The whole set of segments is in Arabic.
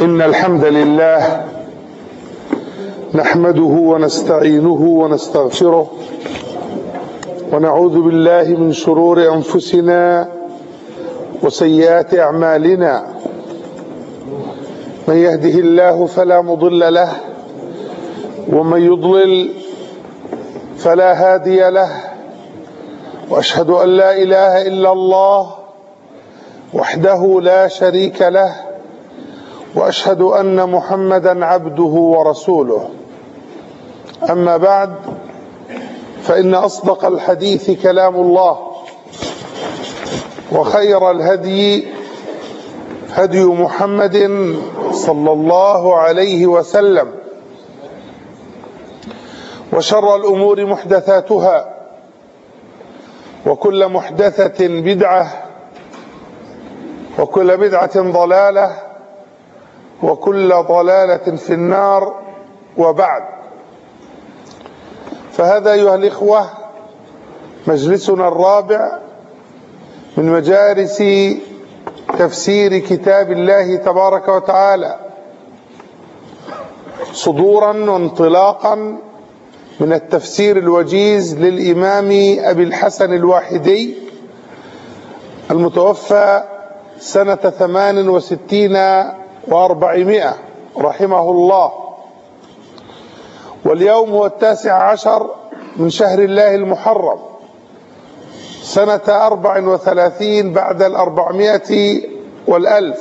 إن الحمد لله نحمده ونستعينه ونستغفره ونعوذ بالله من شرور أنفسنا وسيئات أعمالنا. من يهده الله فلا مضل له ومن يضلل فلا هادي له، وأشهد أن لا إله إلا الله وحده لا شريك له، وأشهد أن محمدا عبده ورسوله. أما بعد، فإن أصدق الحديث كلام الله، وخير الهدي هدي محمد صلى الله عليه وسلم، وشر الأمور محدثاتها، وكل محدثة بدعة، وكل بدعة ضلالة، وكل ضلالة في النار. وبعد، فهذا أيها الإخوة مجلسنا الرابع من مجالس تفسير كتاب الله تبارك وتعالى، صدورا وانطلاقا من التفسير الوجيز للإمام أبي الحسن الواحدي المتوفى سنة 68 و400 رحمه الله. واليوم هو 19 من شهر الله المحرم سنة 34 بعد 400 والألف.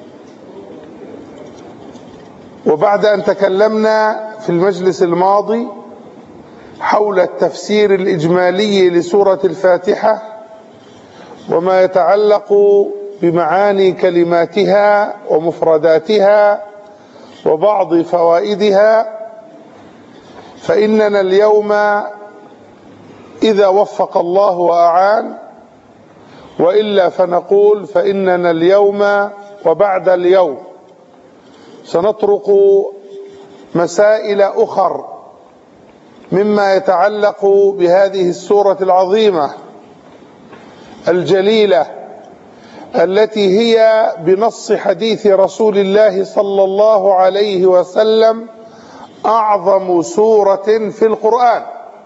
وبعد أن تكلمنا في المجلس الماضي حول التفسير الإجمالي لسورة الفاتحة وما يتعلق بمعاني كلماتها ومفرداتها وبعض فوائدها، فإننا اليوم إذا وفق الله وأعان، وإلا فنقول فإننا اليوم وبعد اليوم سنطرق مسائل أخر مما يتعلق بهذه السورة العظيمة الجليلة، التي هي بنص حديث رسول الله صلى الله عليه وسلم أعظم سورة في القرآن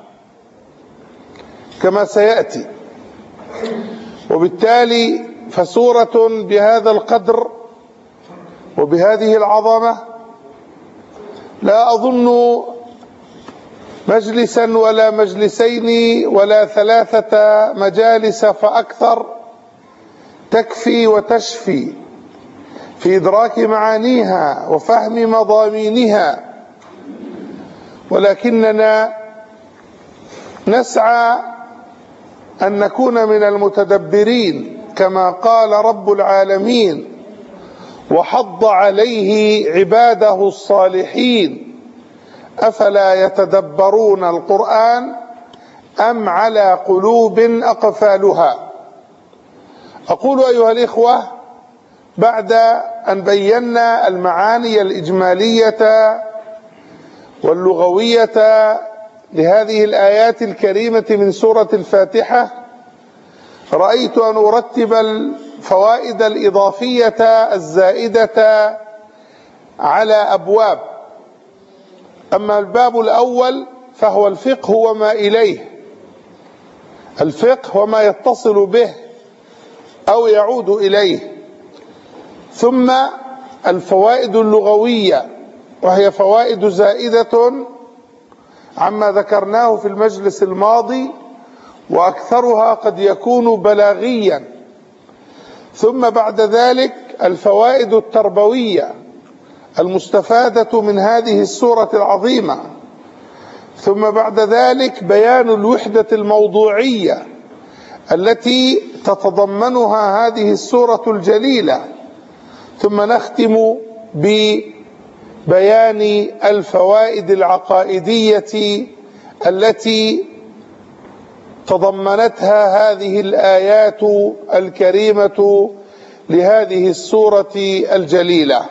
كما سيأتي. وبالتالي فسورة بهذا القدر وبهذه العظمة لا أظن مجلسا ولا مجلسين ولا 3 مجالس فأكثر تكفي وتشفي في إدراك معانيها وفهم مضامينها، ولكننا نسعى أن نكون من المتدبرين كما قال رب العالمين وحض عليه عباده الصالحين: أفلا يتدبرون القرآن أم على قلوب أقفالها. أقول أيها الإخوة، بعد أن بينا المعاني الإجمالية واللغوية لهذه الآيات الكريمة من سورة الفاتحة، رأيت أن أرتب الفوائد الإضافية الزائدة على أبواب. أما الباب الأول فهو الفقه وما إليه، الفقه وما يتصل به أو يعود إليه، ثم الفوائد اللغوية وهي فوائد زائدة عما ذكرناه في المجلس الماضي، وأكثرها قد يكون بلاغيا، ثم بعد ذلك الفوائد التربوية المستفادة من هذه السورة العظيمة، ثم بعد ذلك بيان الوحدة الموضوعية التي تتضمنها هذه السورة الجليلة، ثم نختم ببيان الفوائد العقائدية التي تضمنتها هذه الآيات الكريمة لهذه السورة الجليلة.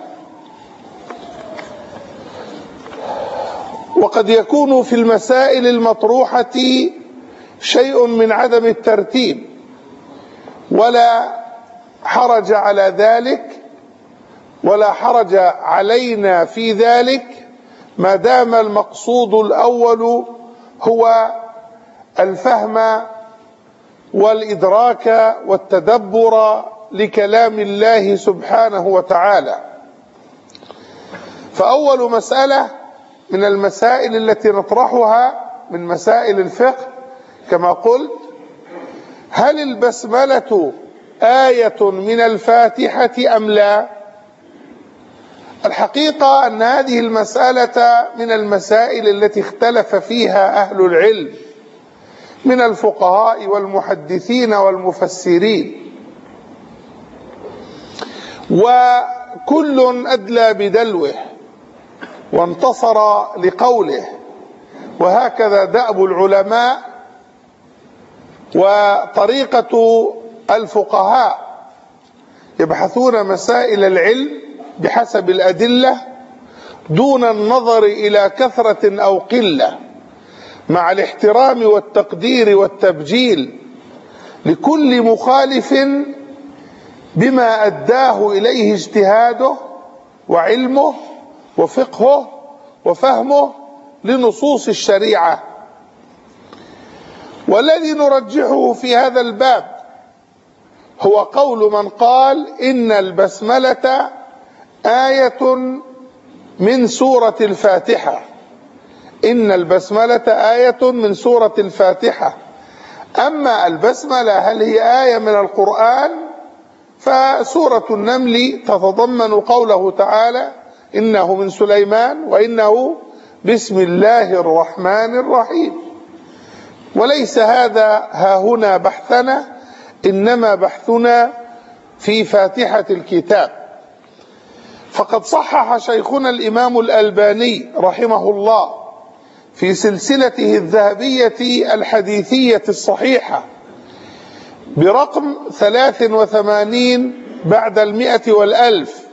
وقد يكون في المسائل المطروحة شيء من عدم الترتيب، ولا حرج على ذلك ولا حرج علينا في ذلك ما دام المقصود الأول هو الفهم والإدراك والتدبر لكلام الله سبحانه وتعالى. فأول مسألة من المسائل التي نطرحها من مسائل الفقه كما قلت: هل البسملة آية من الفاتحة أم لا؟ الحقيقة أن هذه المسألة من المسائل التي اختلف فيها أهل العلم من الفقهاء والمحدثين والمفسرين، وكل أدلى بدلوه وانتصر لقوله، وهكذا دأب العلماء وطريقة الفقهاء، يبحثون مسائل العلم بحسب الأدلة دون النظر إلى كثرة أو قلة، مع الاحترام والتقدير والتبجيل لكل مخالف بما أداه إليه اجتهاده وعلمه وفقهه وفهمه لنصوص الشريعة. والذي نرجحه في هذا الباب هو قول من قال إن البسملة آية من سورة الفاتحة، إن البسملة آية من سورة الفاتحة. أما البسملة هل هي آية من القرآن؟ فسورة النمل تتضمن قوله تعالى: إنه من سليمان وإنه بسم الله الرحمن الرحيم. وليس هذا هاهنا بحثنا، إنما بحثنا في فاتحة الكتاب. فقد صحح شيخنا الإمام الألباني رحمه الله في سلسلته الذهبية الحديثية الصحيحة برقم 83 بعد 100 والألف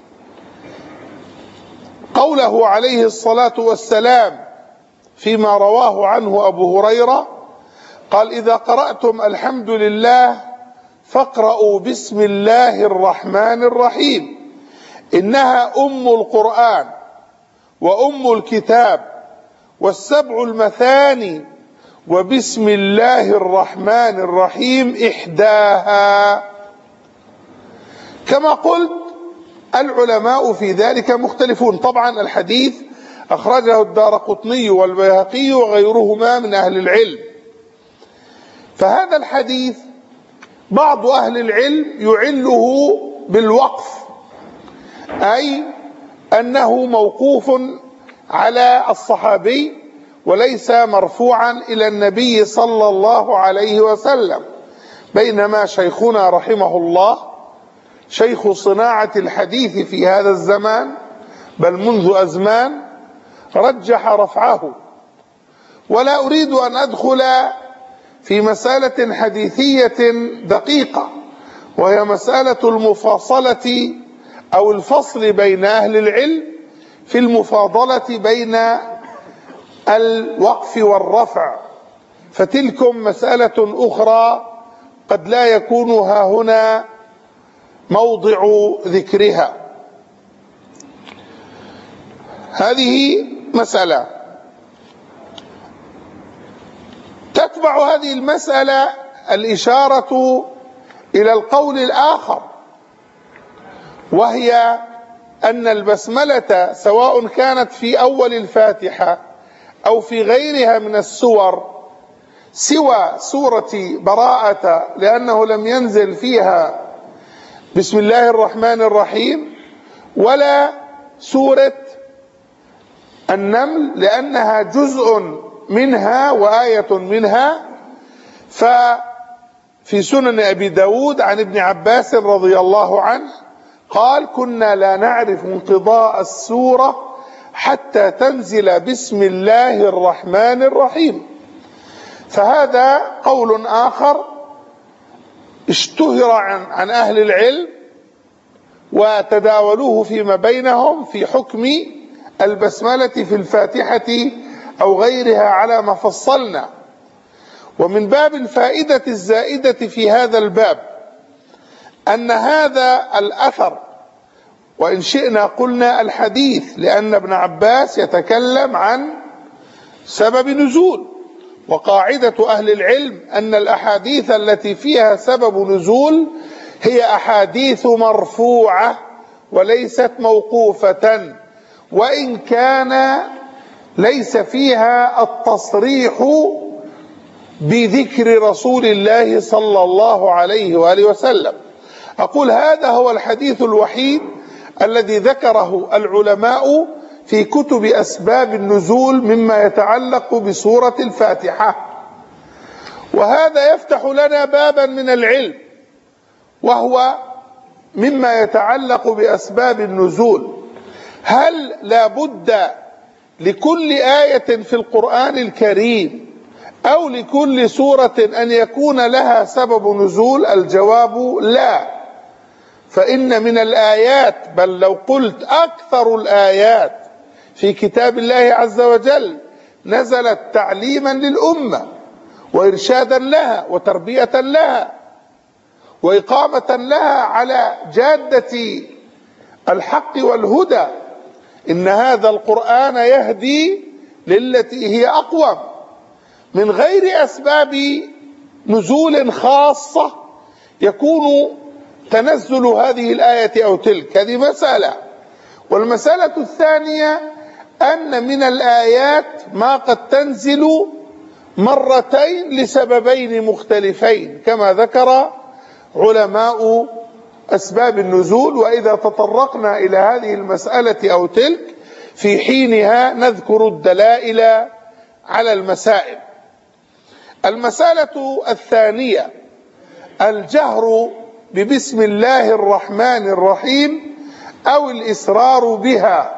قوله عليه الصلاة والسلام فيما رواه عنه أبو هريرة قال: إذا قرأتم الحمد لله فاقرأوا بسم الله الرحمن الرحيم، إنها أم القرآن وأم الكتاب والسبع المثاني، وبسم الله الرحمن الرحيم إحداها. كما قلت العلماء في ذلك مختلفون. طبعا الحديث أخرجه الدارقطني والبيهقي وغيرهما من أهل العلم. فهذا الحديث بعض أهل العلم يعله بالوقف، أي أنه موقوف على الصحابي وليس مرفوعا إلى النبي صلى الله عليه وسلم، بينما شيخنا رحمه الله شيخ صناعة الحديث في هذا الزمان بل منذ أزمان رجح رفعه. ولا أريد أن أدخل في مسألة حديثية دقيقة، وهي مسألة المفاصلة أو الفصل بين أهل العلم في المفاضلة بين الوقف والرفع، فتلكم مسألة أخرى قد لا يكون هاهنا موضع ذكرها. هذه مسألة. تتبع هذه المسألة الإشارة إلى القول الآخر، وهي أن البسملة سواء كانت في أول الفاتحة أو في غيرها من السور سوى سورة براءة، لأنه لم ينزل فيها بسم الله الرحمن الرحيم، ولا سورة النمل لأنها جزء منها وآية منها. ففي سنن أبي داود عن ابن عباس رضي الله عنه قال: كنا لا نعرف انقضاء السورة حتى تنزل بسم الله الرحمن الرحيم. فهذا قول آخر اشتهر عن أهل العلم وتداولوه فيما بينهم في حكم البسملة في الفاتحة أو غيرها على ما فصلنا. ومن باب الفائدة الزائدة في هذا الباب أن هذا الأثر وإن شئنا قلنا الحديث، لأن ابن عباس يتكلم عن سبب نزول، وقاعدة أهل العلم أن الأحاديث التي فيها سبب نزول هي أحاديث مرفوعة وليست موقوفة، وإن كان ليس فيها التصريح بذكر رسول الله صلى الله عليه وآله وسلم. أقول هذا هو الحديث الوحيد الذي ذكره العلماء في كتب أسباب النزول مما يتعلق بسورة الفاتحة، وهذا يفتح لنا بابا من العلم، وهو مما يتعلق بأسباب النزول. هل لا بد لكل آية في القرآن الكريم أو لكل سورة أن يكون لها سبب نزول؟ الجواب لا، فإن من الآيات، بل لو قلت أكثر الآيات في كتاب الله عز وجل نزلت تعليما للأمة وإرشادا لها وتربية لها وإقامة لها على جادة الحق والهدى. إن هذا القرآن يهدي للتي هي أقوم، من غير أسباب نزول خاصة يكون تنزل هذه الآية أو تلك. هذه مسألة. والمسألة الثانية أن من الآيات ما قد تنزل مرتين لسببين مختلفين كما ذكر علماء أسباب النزول، وإذا تطرقنا إلى هذه المسألة أو تلك في حينها نذكر الدلائل على المسائل. المسألة الثانية الجهر ببسم الله الرحمن الرحيم أو الإسرار بها.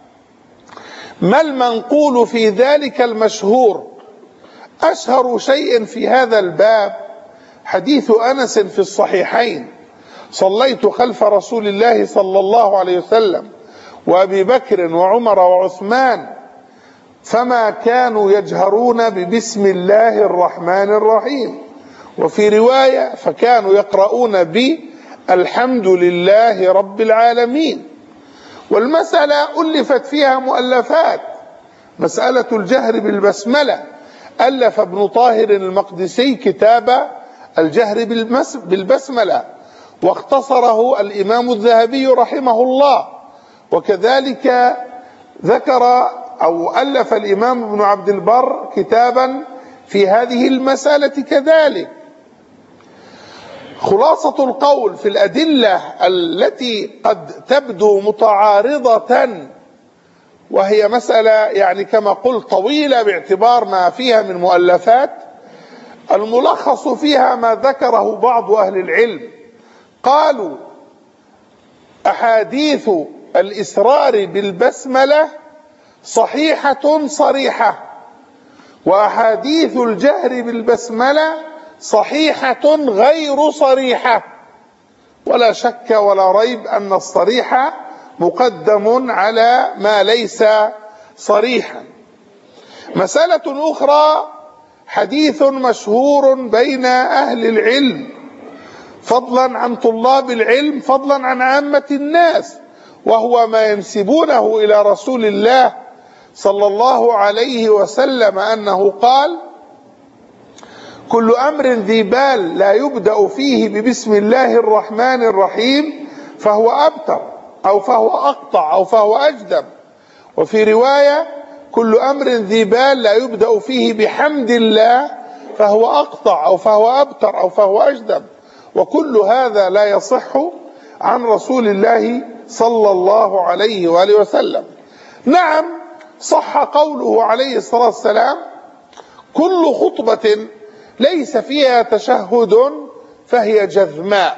ما المنقول في ذلك المشهور؟ أشهر شيء في هذا الباب حديث أنس في الصحيحين: صليت خلف رسول الله صلى الله عليه وسلم وأبي بكر وعمر وعثمان فما كانوا يجهرون ببسم الله الرحمن الرحيم، وفي رواية فكانوا يقرؤون بالحمد لله رب العالمين. والمسألة ألفت فيها مؤلفات، مسألة الجهر بالبسملة، ألف ابن طاهر المقدسي كتاب الجهر بالبسملة واختصره الإمام الذهبي رحمه الله، وكذلك ذكر أو ألف الإمام ابن عبد البر كتابا في هذه المسألة كذلك. خلاصة القول في الأدلة التي قد تبدو متعارضة، وهي مسألة يعني كما قلت طويلة باعتبار ما فيها من مؤلفات، الملخص فيها ما ذكره بعض أهل العلم. قالوا أحاديث الإسرار بالبسملة صحيحة صريحة، وأحاديث الجهر بالبسملة صحيحة غير صريحة، ولا شك ولا ريب أن الصريح مقدم على ما ليس صريحا. مسألة أخرى حديث مشهور بين أهل العلم فضلا عن طلاب العلم فضلا عن عامة الناس، وهو ما ينسبونه إلى رسول الله صلى الله عليه وسلم أنه قال: كل أمر ذي بال لا يبدأ فيه ببسم الله الرحمن الرحيم فهو أبتر أو فهو أقطع أو فهو أجدم. وفي رواية: كل أمر ذي بال لا يبدأ فيه بحمد الله فهو أقطع أو فهو أبتر أو فهو أجدم. وكل هذا لا يصح عن رسول الله صلى الله عليه وآله وسلم. نعم، صح قوله عليه الصلاة والسلام: كل خطبة ليس فيها تشهد فهي جذماء.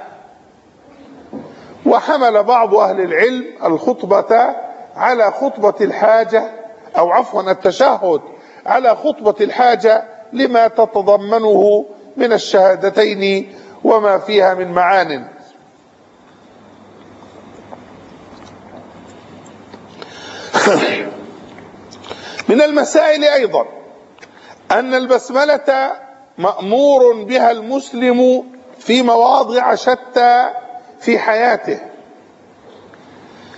وحمل بعض أهل العلم الخطبة على خطبة الحاجة، أو عفوا التشهد على خطبة الحاجة لما تتضمنه من الشهادتين وما فيها من معان. من المسائل أيضا أن البسملة مأمور بها المسلم في مواضع شتى في حياته،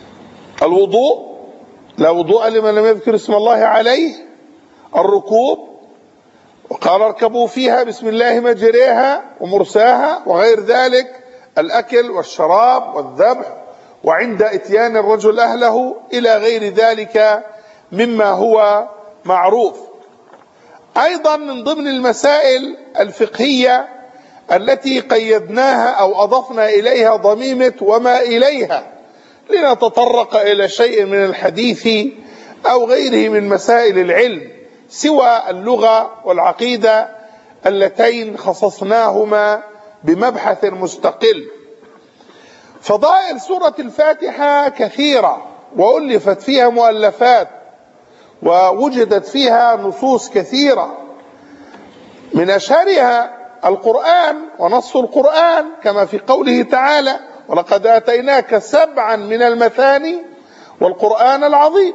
الوضوء لا وضوء لمن لم يذكر اسم الله عليه، الركوب وقال اركبوا فيها بسم الله مجريها ومرساها وغير ذلك، الأكل والشراب والذبح وعند اتيان الرجل أهله إلى غير ذلك مما هو معروف. أيضا من ضمن المسائل الفقهية التي قيدناها أو أضفنا إليها ضميمة وما إليها لنتطرق إلى شيء من الحديث أو غيره من مسائل العلم سوى اللغة والعقيدة اللتين خصصناهما بمبحث مستقل. فضائل سورة الفاتحة كثيرة وألفت فيها مؤلفات ووجدت فيها نصوص كثيرة، من أشهرها القرآن ونص القرآن كما في قوله تعالى ولقد آتيناك 7 من المثاني والقرآن العظيم.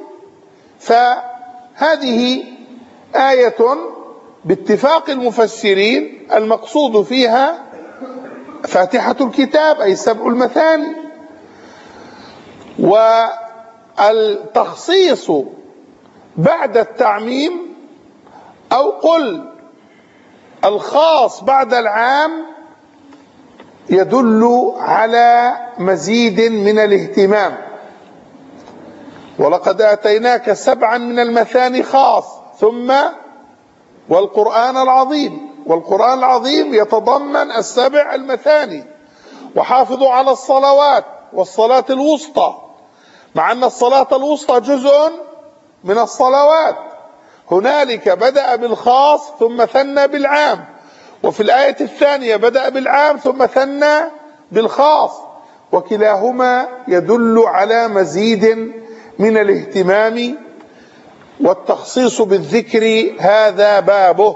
فهذه آية باتفاق المفسرين المقصود فيها فاتحة الكتاب أي 7 المثاني. والتخصيص بعد التعميم أو قل الخاص بعد العام يدل على مزيد من الاهتمام. ولقد آتيناك 7 من المثاني خاص ثم والقرآن العظيم، والقرآن العظيم يتضمن 7 المثاني. وحافظوا على الصلوات والصلاة الوسطى، مع أن الصلاة الوسطى جزء من الصلوات. هنالك بدأ بالخاص ثم ثنى بالعام، وفي الآية الثانية بدأ بالعام ثم ثنى بالخاص، وكلاهما يدل على مزيد من الاهتمام، والتخصيص بالذكر هذا بابه.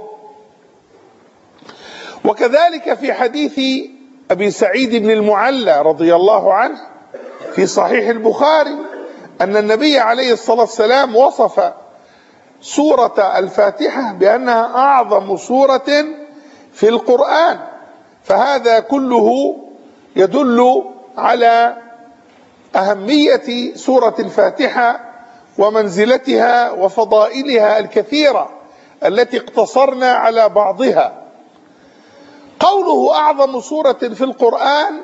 وكذلك في حديث أبي سعيد بن المعلى رضي الله عنه في صحيح البخاري أن النبي عليه الصلاة والسلام وصف سورة الفاتحة بأنها أعظم سورة في القرآن، فهذا كله يدل على أهمية سورة الفاتحة ومنزلتها وفضائلها الكثيرة التي اقتصرنا على بعضها. قوله أعظم سورة في القرآن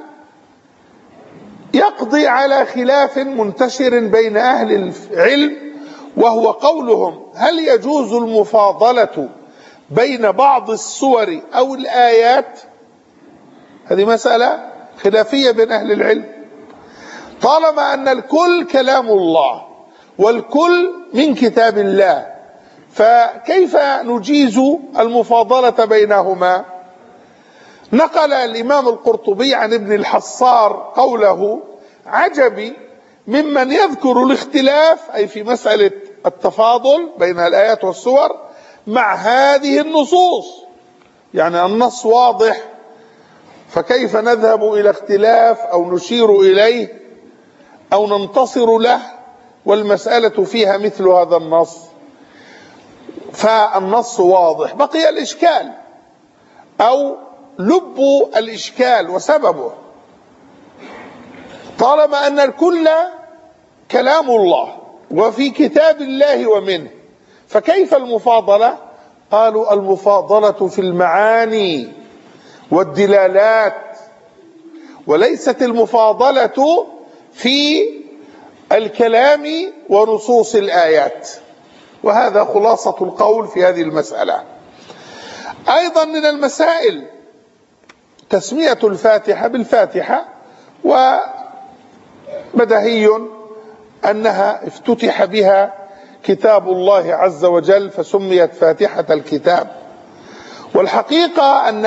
يقضي على خلاف منتشر بين أهل العلم، وهو قولهم هل يجوز المفاضلة بين بعض السور أو الآيات؟ هذه مسألة خلافية بين أهل العلم، طالما أن الكل كلام الله والكل من كتاب الله، فكيف نجيز المفاضلة بينهما؟ نقل الإمام القرطبي عن ابن الحصار قوله عجبي ممن يذكر الاختلاف أي في مسألة التفاضل بين الآيات والسور مع هذه النصوص، يعني النص واضح فكيف نذهب إلى اختلاف أو نشير إليه أو ننتصر له والمسألة فيها مثل هذا النص؟ فالنص واضح، بقي الإشكال أو لب الإشكال وسببه، طالما أن الكل كلام الله وفي كتاب الله ومنه، فكيف المفاضلة؟ قالوا المفاضلة في المعاني والدلالات، وليست المفاضلة في الكلام ونصوص الآيات. وهذا خلاصة القول في هذه المسألة. أيضا من المسائل تسمية الفاتحة بالفاتحة، وبدهي أنها افتتح بها كتاب الله عز وجل فسميت فاتحة الكتاب. والحقيقة أن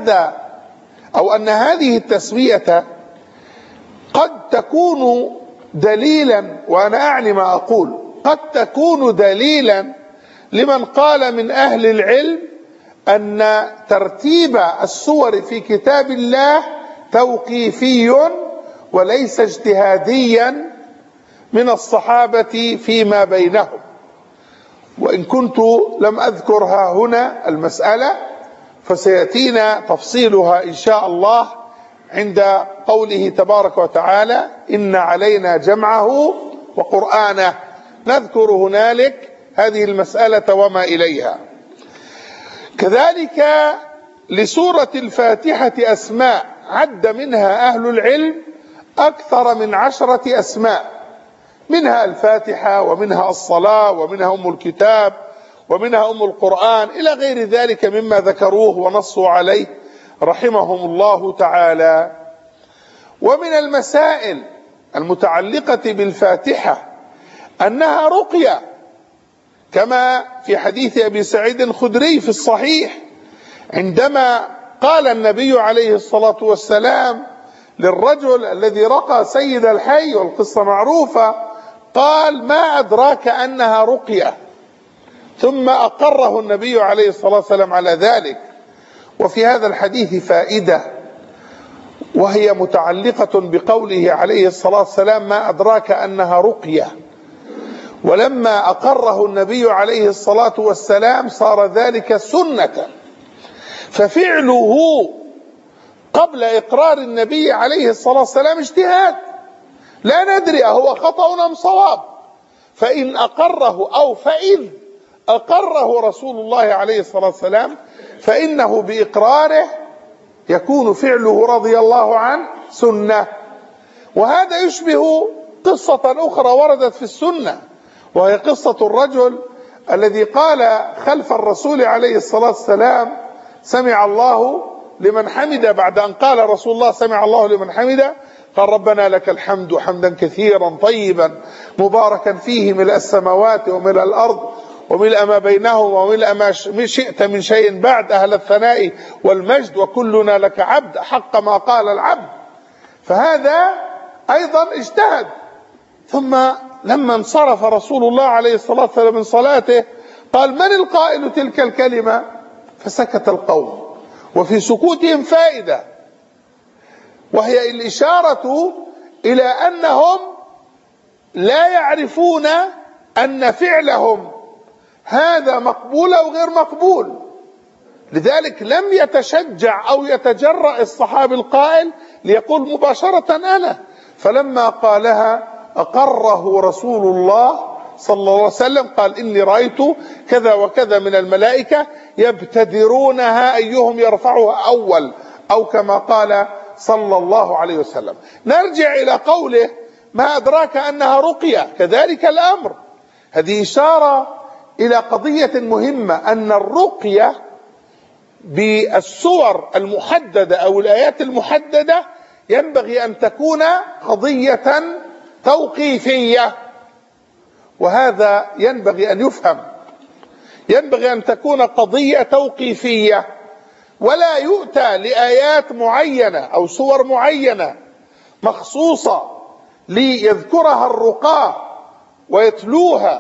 هذه التسمية قد تكون دليلا، وأنا أعني ما أقول، قد تكون دليلا لمن قال من أهل العلم أن ترتيب السور في كتاب الله توقيفي وليس اجتهاديا من الصحابة فيما بينهم. وإن كنت لم أذكرها هنا المسألة فسيأتينا تفصيلها إن شاء الله عند قوله تبارك وتعالى إن علينا جمعه وقرآنه. نذكر هنالك هذه المسألة وما إليها. كذلك لسورة الفاتحة أسماء عد منها أهل العلم أكثر من 10 أسماء، منها الفاتحة ومنها الصلاة ومنها أم الكتاب ومنها أم القرآن إلى غير ذلك مما ذكروه ونصوا عليه رحمهم الله تعالى. ومن المسائل المتعلقة بالفاتحة أنها رقية، كما في حديث أبي سعيد الخدري في الصحيح عندما قال النبي عليه الصلاة والسلام للرجل الذي رقى سيد الحي، والقصة معروفة، قال: ما أدراك أنها رقية؟ ثم أقره النبي عليه الصلاة والسلام على ذلك. وفي هذا الحديث فائدة، وهي متعلقة بقوله عليه الصلاة والسلام: ما أدراك أنها رقية. ولما أقره النبي عليه الصلاة والسلام صار ذلك سنة، ففعله قبل إقرار النبي عليه الصلاة والسلام اجتهاد، لا ندري أهو خطأ أم صواب. فإن أقره أو فإذ أقره رسول الله عليه الصلاة والسلام فإنه بإقراره يكون فعله رضي الله عنه سنة. وهذا يشبه قصة أخرى وردت في السنة، وهي قصة الرجل الذي قال خلف الرسول عليه الصلاة والسلام: سمع الله لمن حمد، بعد أن قال رسول الله سمع الله لمن حمد قال: ربنا لك الحمد حمدا كثيرا طيبا مباركا فيه ملء السماوات وملء الأرض وملء ما بينهم وملء ما شئت من شيء بعد، أهل الثناء والمجد، وكلنا لك عبد، حق ما قال العبد. فهذا أيضا اجتهد. ثم لما انصرف رسول الله عليه الصلاة والسلام من صلاته قال: من القائل تلك الكلمة؟ فسكت القوم، وفي سكوتهم فائدة، وهي الإشارة إلى أنهم لا يعرفون أن فعلهم هذا مقبول أو غير مقبول. لذلك لم يتشجع أو يتجرأ الصحابي القائل ليقول مباشرة أنا، فلما قالها أقره رسول الله صلى الله عليه وسلم قال: إني رأيت كذا وكذا من الملائكة يبتدرونها أيهم يرفعها أول، أو كما قال صلى الله عليه وسلم. نرجع إلى قوله: ما أدراك أنها رقية. كذلك الأمر، هذه إشارة إلى قضية مهمة، أن الرقية بالسور المحددة أو الآيات المحددة ينبغي أن تكون قضية توقيفية، وهذا ينبغي أن يفهم. ينبغي أن تكون قضية توقيفية، ولا يؤتى لآيات معينة أو سور معينة مخصوصة ليذكرها الرقاة ويتلوها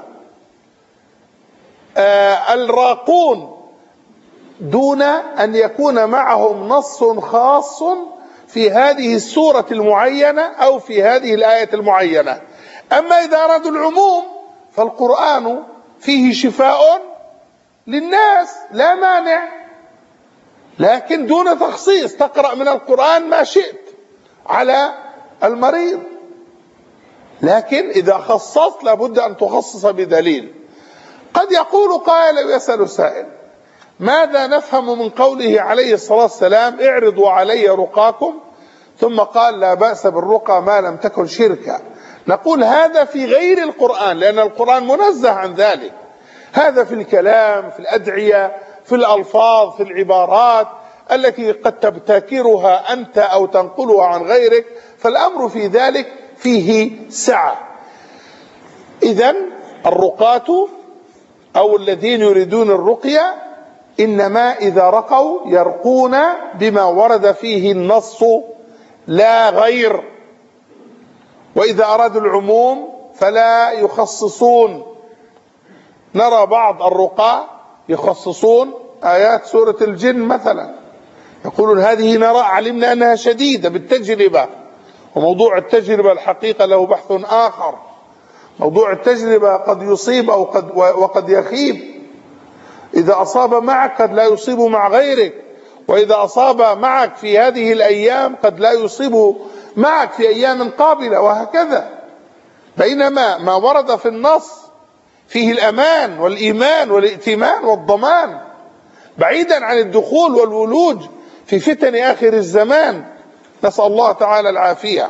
الراقون دون أن يكون معهم نص خاص في هذه السورة المعينة أو في هذه الآية المعينة. أما إذا أرادوا العموم فالقرآن فيه شفاء للناس لا مانع، لكن دون تخصيص، تقرأ من القرآن ما شئت على المريض. لكن إذا خصصت لابد أن تخصص بدليل. قد يقول قائل ويسأل سائل: ماذا نفهم من قوله عليه الصلاة والسلام: اعرضوا علي رقاكم، ثم قال: لا بأس بالرقى ما لم تكن شركا؟ نقول: هذا في غير القرآن، لأن القرآن منزه عن ذلك. هذا في الكلام، في الأدعية، في الألفاظ، في العبارات التي قد تبتكرها أنت أو تنقلها عن غيرك، فالأمر في ذلك فيه سعة. إذن الرقاة أو الذين يريدون الرقية إنما إذا رقوا يرقون بما ورد فيه النص لا غير، وإذا أرادوا العموم فلا يخصصون. نرى بعض الرقاة يخصصون آيات سورة الجن مثلا، يقولون هذه نرى علمنا أنها شديدة بالتجربة، وموضوع التجربة الحقيقة له بحث آخر. موضوع التجربة قد يصيب أو وقد يخيب، إذا أصاب معك قد لا يصيب مع غيرك، وإذا أصاب معك في هذه الأيام قد لا يصيب معك في أيام قابلة، وهكذا. بينما ما ورد في النص فيه الأمان والإيمان والائتمان والضمان، بعيدا عن الدخول والولوج في فتن آخر الزمان، نسأل الله تعالى العافية.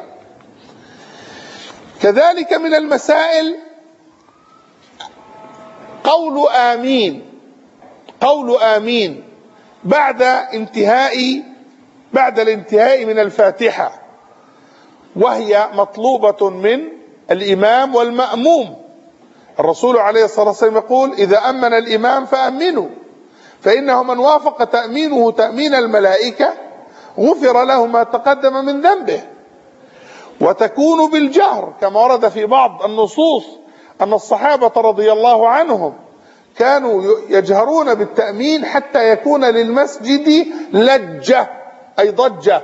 كذلك من المسائل قول آمين بعد الانتهاء من الفاتحة، وهي مطلوبة من الإمام والمأموم. الرسول عليه الصلاة والسلام يقول: إذا أمن الإمام فأمنوا، فإنه من وافق تأمينه تأمين الملائكة غفر له ما تقدم من ذنبه. وتكون بالجهر كما ورد في بعض النصوص أن الصحابة رضي الله عنهم كانوا يجهرون بالتأمين حتى يكون للمسجد لجة أي ضجة.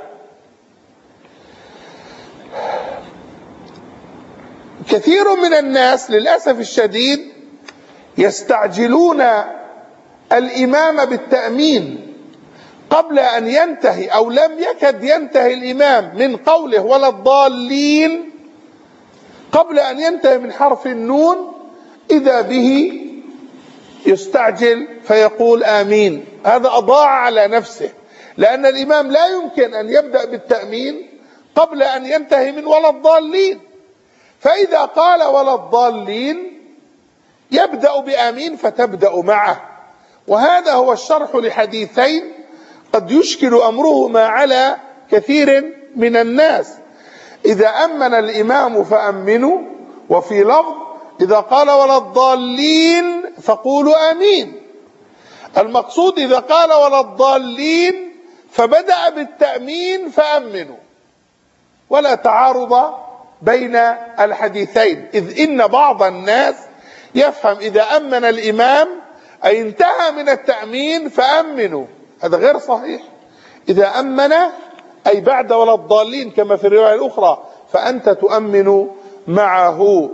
كثير من الناس للأسف الشديد يستعجلون الإمام بالتأمين قبل أن ينتهي أو لم يكد ينتهي الإمام من قوله ولا الضالين، قبل أن ينتهي من حرف النون إذا به يستعجل فيقول آمين. هذا أضاع على نفسه، لأن الإمام لا يمكن أن يبدأ بالتأمين قبل أن ينتهي من ولا الضالين، فإذا قال ولا الضالين يبدأ بآمين فتبدأ معه. وهذا هو الشرح لحديثين قد يشكل أمرهما على كثير من الناس: إذا أمن الإمام فأمنوا، وفي لفظ إذا قال ولا الضالين فقولوا آمين. المقصود إذا قال ولا الضالين فبدأ بالتأمين فأمنوا، ولا تعارض بين الحديثين، إذ إن بعض الناس يفهم إذا أمن الإمام أي انتهى من التأمين فأمنوا، هذا غير صحيح. إذا أمن أي بعد ولا الضالين كما في الرواية الأخرى فأنت تؤمن معه.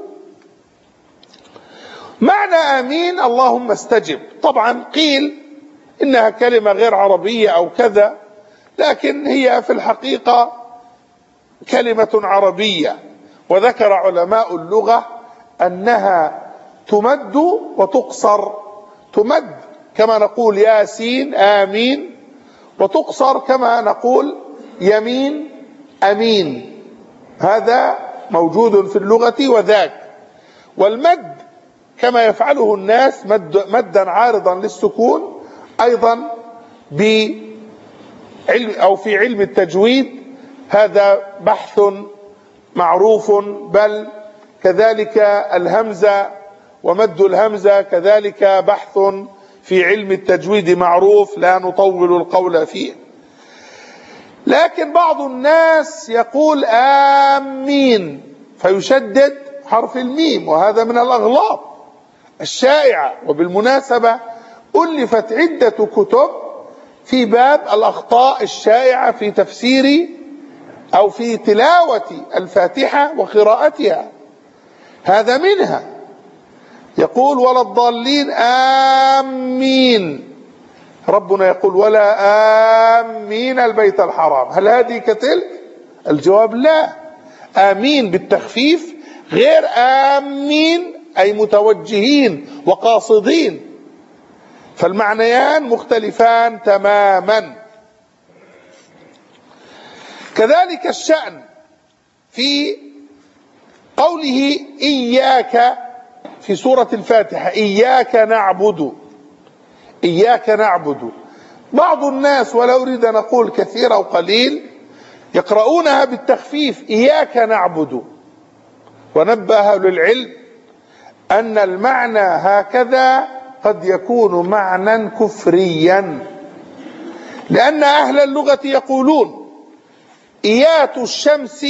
معنى آمين اللهم استجب، طبعا قيل إنها كلمة غير عربية أو كذا، لكن هي في الحقيقة كلمة عربية، وذكر علماء اللغة أنها تمد وتقصر. تمد كما نقول ياسين آمين، وتقصر كما نقول يمين أمين، هذا موجود في اللغة وذاك. والمد كما يفعله الناس مدا عارضا للسكون أيضا في علم التجويد، هذا بحث معروف، بل كذلك الهمزة ومد الهمزة كذلك بحث في علم التجويد معروف، لا نطول القول فيه. لكن بعض الناس يقول آمين فيشدد حرف الميم، وهذا من الأغلاط الشائعة. وبالمناسبة ألفت عدة كتب في باب الأخطاء الشائعة في تفسير أو في تلاوة الفاتحة وقراءتها، هذا منها. يقول ولا الضالين آمين، ربنا يقول ولا آمين البيت الحرام، هل هذه كتلك؟ الجواب لا. آمين بالتخفيف غير آمين أي متوجهين وقاصدين، فالمعنيان مختلفان تماما. كذلك الشأن في قوله إياك في سورة الفاتحة، إياك نعبد، إياك نعبد. بعض الناس ولا أريد أن أقول كثير أو قليل يقرؤونها بالتخفيف إياك نعبد، ونبه أهل العلم أن المعنى هكذا قد يكون معنى كفريا، لأن أهل اللغة يقولون إيات الشمس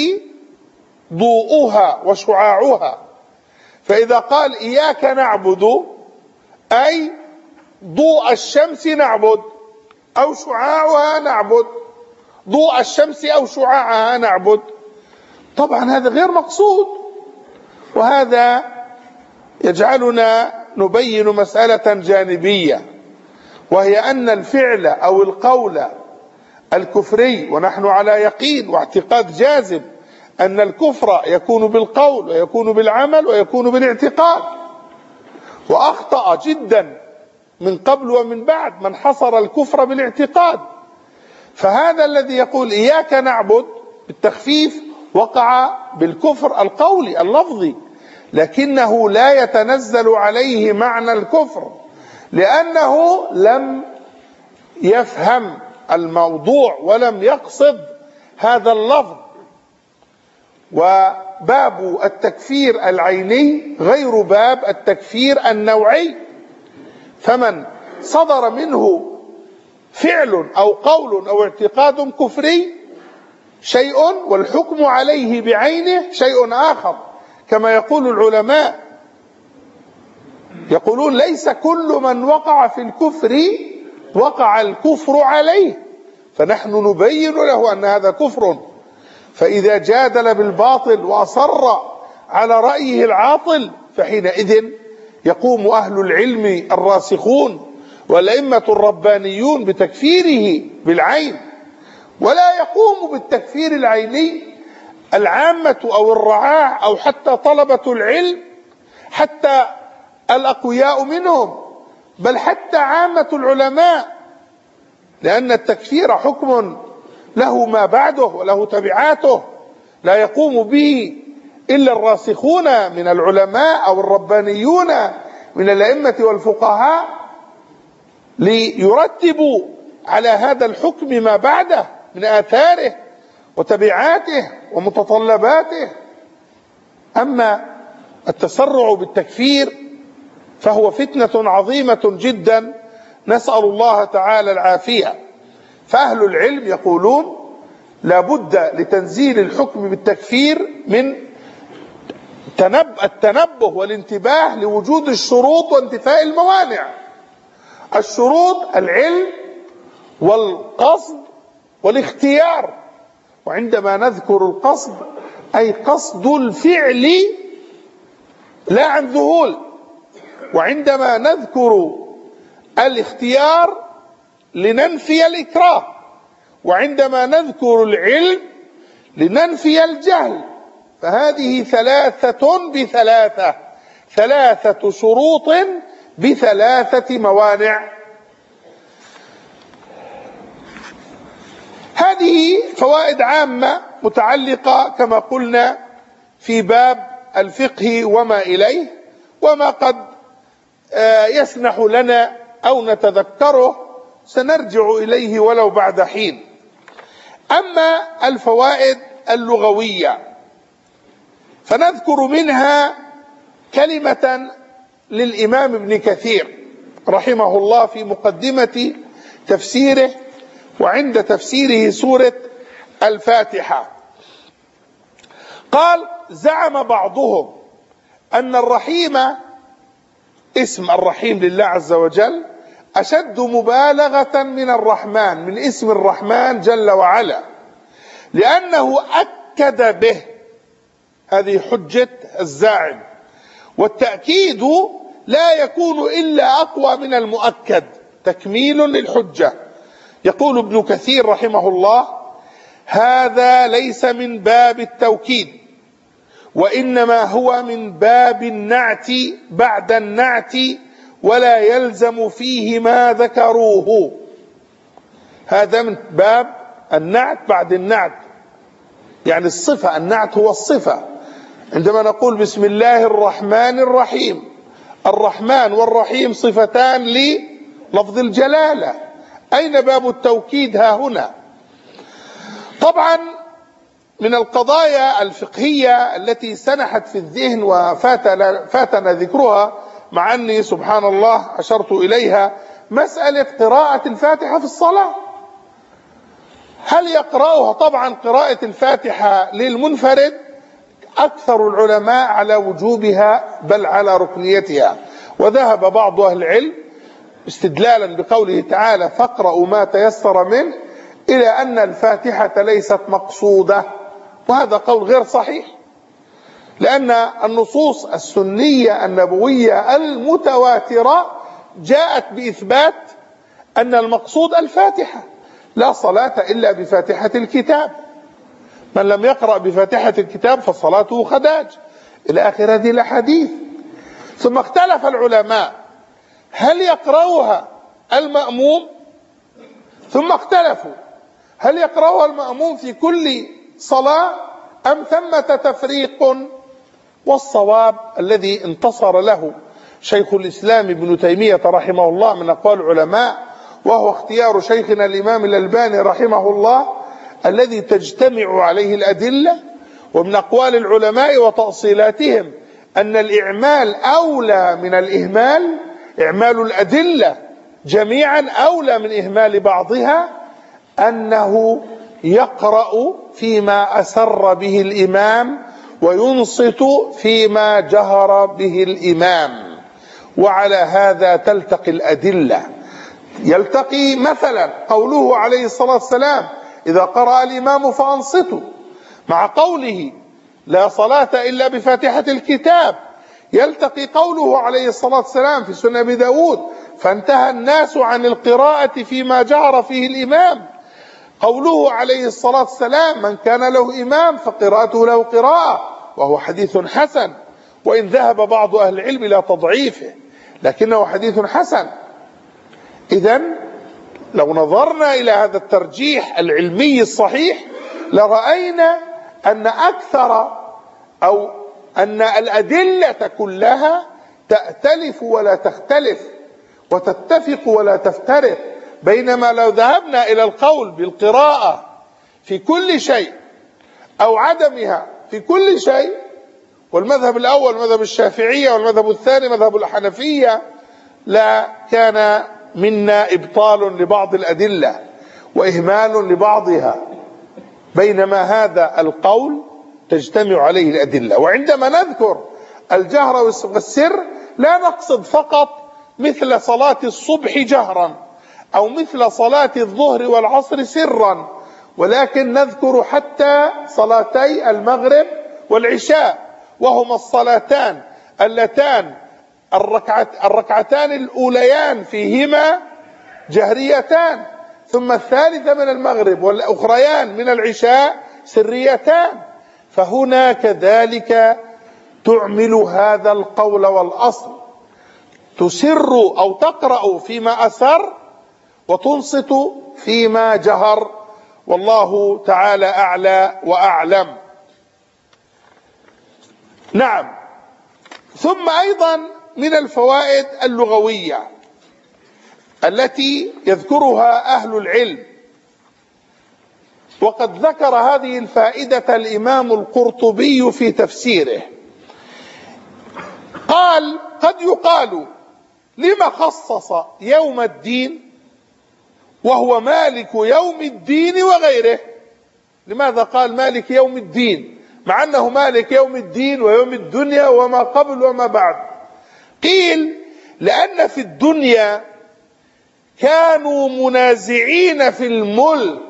ضوءها وشعاعها، فإذا قال إياك نعبد أي ضوء الشمس نعبد أو شعاعها نعبد، ضوء الشمس أو شعاعها نعبد. طبعا هذا غير مقصود، وهذا يجعلنا نبين مسألة جانبية، وهي أن الفعل أو القول الكفري، ونحن على يقين واعتقاد جازم أن الكفر يكون بالقول ويكون بالعمل ويكون بالاعتقاد، وأخطأ جدا من قبل ومن بعد من حصر الكفر بالاعتقاد. فهذا الذي يقول إياك نعبد بالتخفيف وقع بالكفر القولي اللفظي، لكنه لا يتنزل عليه معنى الكفر لأنه لم يفهم الموضوع ولم يقصد هذا اللفظ. وباب التكفير العيني غير باب التكفير النوعي، فمن صدر منه فعل أو قول أو اعتقاد كفري شيء والحكم عليه بعينه شيء آخر، كما يقول العلماء، يقولون ليس كل من وقع في الكفر وقع الكفر عليه، فنحن نبين له أن هذا كفر. فإذا جادل بالباطل وأصر على رأيه العاطل فحينئذ يقوم أهل العلم الراسخون والأئمة الربانيون بتكفيره بالعين، ولا يقوم بالتكفير العيني العامة أو الرعاع أو حتى طلبة العلم، حتى الأقوياء منهم، بل حتى عامة العلماء، لأن التكفير حكم له ما بعده وله تبعاته لا يقوم به إلا الراسخون من العلماء أو الربانيون من الأئمة والفقهاء ليرتبوا على هذا الحكم ما بعده من آثاره وتبعاته ومتطلباته. أما التسرع بالتكفير فهو فتنة عظيمة جدا، نسأل الله تعالى العافية. فأهل العلم يقولون لا بد لتنزيل الحكم بالتكفير من التنبه والانتباه لوجود الشروط وانتفاء الموانع. الشروط العلم والقصد والاختيار، وعندما نذكر القصد أي قصد الفعل لا عن ذهول، وعندما نذكر الاختيار لننفي الإكراه، وعندما نذكر العلم لننفي الجهل. فهذه ثلاثة بثلاثة، ثلاثة شروط بثلاثة موانع. هذه فوائد عامة متعلقة كما قلنا في باب الفقه وما إليه، وما قد يسنح لنا أو نتذكره سنرجع إليه ولو بعد حين. أما الفوائد اللغوية فنذكر منها كلمة للإمام ابن كثير رحمه الله في مقدمة تفسيره وعند تفسيره سورة الفاتحة. قال: زعم بعضهم أن الرحيم، اسم الرحيم لله عز وجل، أشد مبالغة من الرحمن، من اسم الرحمن جل وعلا، لأنه أكد به. هذه حجة الزاعم، والتأكيد لا يكون إلا أقوى من المؤكد، تكميل للحجة. يقول ابن كثير رحمه الله: هذا ليس من باب التوكيد، وإنما هو من باب النعت بعد النعت، ولا يلزم فيه ما ذكروه. هذا من باب النعت بعد النعت، يعني الصفة، النعت هو الصفة. عندما نقول بسم الله الرحمن الرحيم، الرحمن والرحيم صفتان للفظ الجلالة، أين باب التوكيد ها هنا؟ طبعا من القضايا الفقهية التي سنحت في الذهن وفاتنا ذكرها، مع أني سبحان الله أشرت إليها، مسألة قراءة الفاتحة في الصلاة. هل يقرأها؟ طبعا قراءة الفاتحة للمنفرد أكثر العلماء على وجوبها بل على ركنيتها، وذهب بعض أهل العلم استدلالا بقوله تعالى: فاقرأوا ما تيسر منه، إلى أن الفاتحة ليست مقصودة، وهذا قول غير صحيح، لأن النصوص السنية النبوية المتواترة جاءت بإثبات أن المقصود الفاتحة، لا صلاة إلا بفاتحة الكتاب. من لم يقرأ بفاتحة الكتاب فصلاته خداج، إلى آخر هذه الأحاديث. ثم اختلف العلماء هل يقرأها المأموم، ثم اختلفوا هل يقرأها المأموم في كل صلاة أم ثمة تفريق. والصواب الذي انتصر له شيخ الإسلام ابن تيمية رحمه الله من أقوال العلماء، وهو اختيار شيخنا الإمام الألباني رحمه الله الذي تجتمع عليه الأدلة، ومن أقوال العلماء وتأصيلاتهم أن الإعمال أولى من الإهمال، إعمال الأدلة جميعا أولى من إهمال بعضها، أنه يقرأ فيما أسر به الإمام وينصت فيما جهر به الإمام. وعلى هذا تلتقي الأدلة. يلتقي مثلا قوله عليه الصلاة والسلام إذا قرأ الإمام فأنصتوا، مع قوله لا صلاة إلا بفاتحة الكتاب. يلتقي قوله عليه الصلاة والسلام في سنن أبي داود فانتهى الناس عن القراءة فيما جهر فيه الإمام. قوله عليه الصلاة والسلام من كان له إمام فقراءته له قراءة، وهو حديث حسن، وإن ذهب بعض أهل العلم إلى تضعيفه لكنه حديث حسن. إذن لو نظرنا إلى هذا الترجيح العلمي الصحيح لرأينا أن أن الأدلة كلها تأتلف ولا تختلف وتتفق ولا تفترق، بينما لو ذهبنا إلى القول بالقراءة في كل شيء أو عدمها في كل شيء، والمذهب الأول مذهب الشافعية والمذهب الثاني مذهب الحنفية، لا كان منا إبطال لبعض الأدلة وإهمال لبعضها، بينما هذا القول تجتمع عليه الأدلة. وعندما نذكر الجهر والسر لا نقصد فقط مثل صلاة الصبح جهرا أو مثل صلاة الظهر والعصر سرا، ولكن نذكر حتى صلاتي المغرب والعشاء، وهما الصلاتان اللتان الركعتان الأوليان فيهما جهريتان، ثم الثالثة من المغرب والأخريان من العشاء سريتان. فهنا كذلك تعمل هذا القول والأصل، تسر أو تقرأ فيما أسر وتنصت فيما جهر، والله تعالى أعلى وأعلم. نعم. ثم أيضا من الفوائد اللغوية التي يذكرها أهل العلم، وقد ذكر هذه الفائدة الإمام القرطبي في تفسيره، قال قد يقال لما خصص يوم الدين وهو مالك يوم الدين وغيره. لماذا قال مالك يوم الدين مع أنه مالك يوم الدين ويوم الدنيا وما قبل وما بعد؟ قيل لأن في الدنيا كانوا منازعين في الملك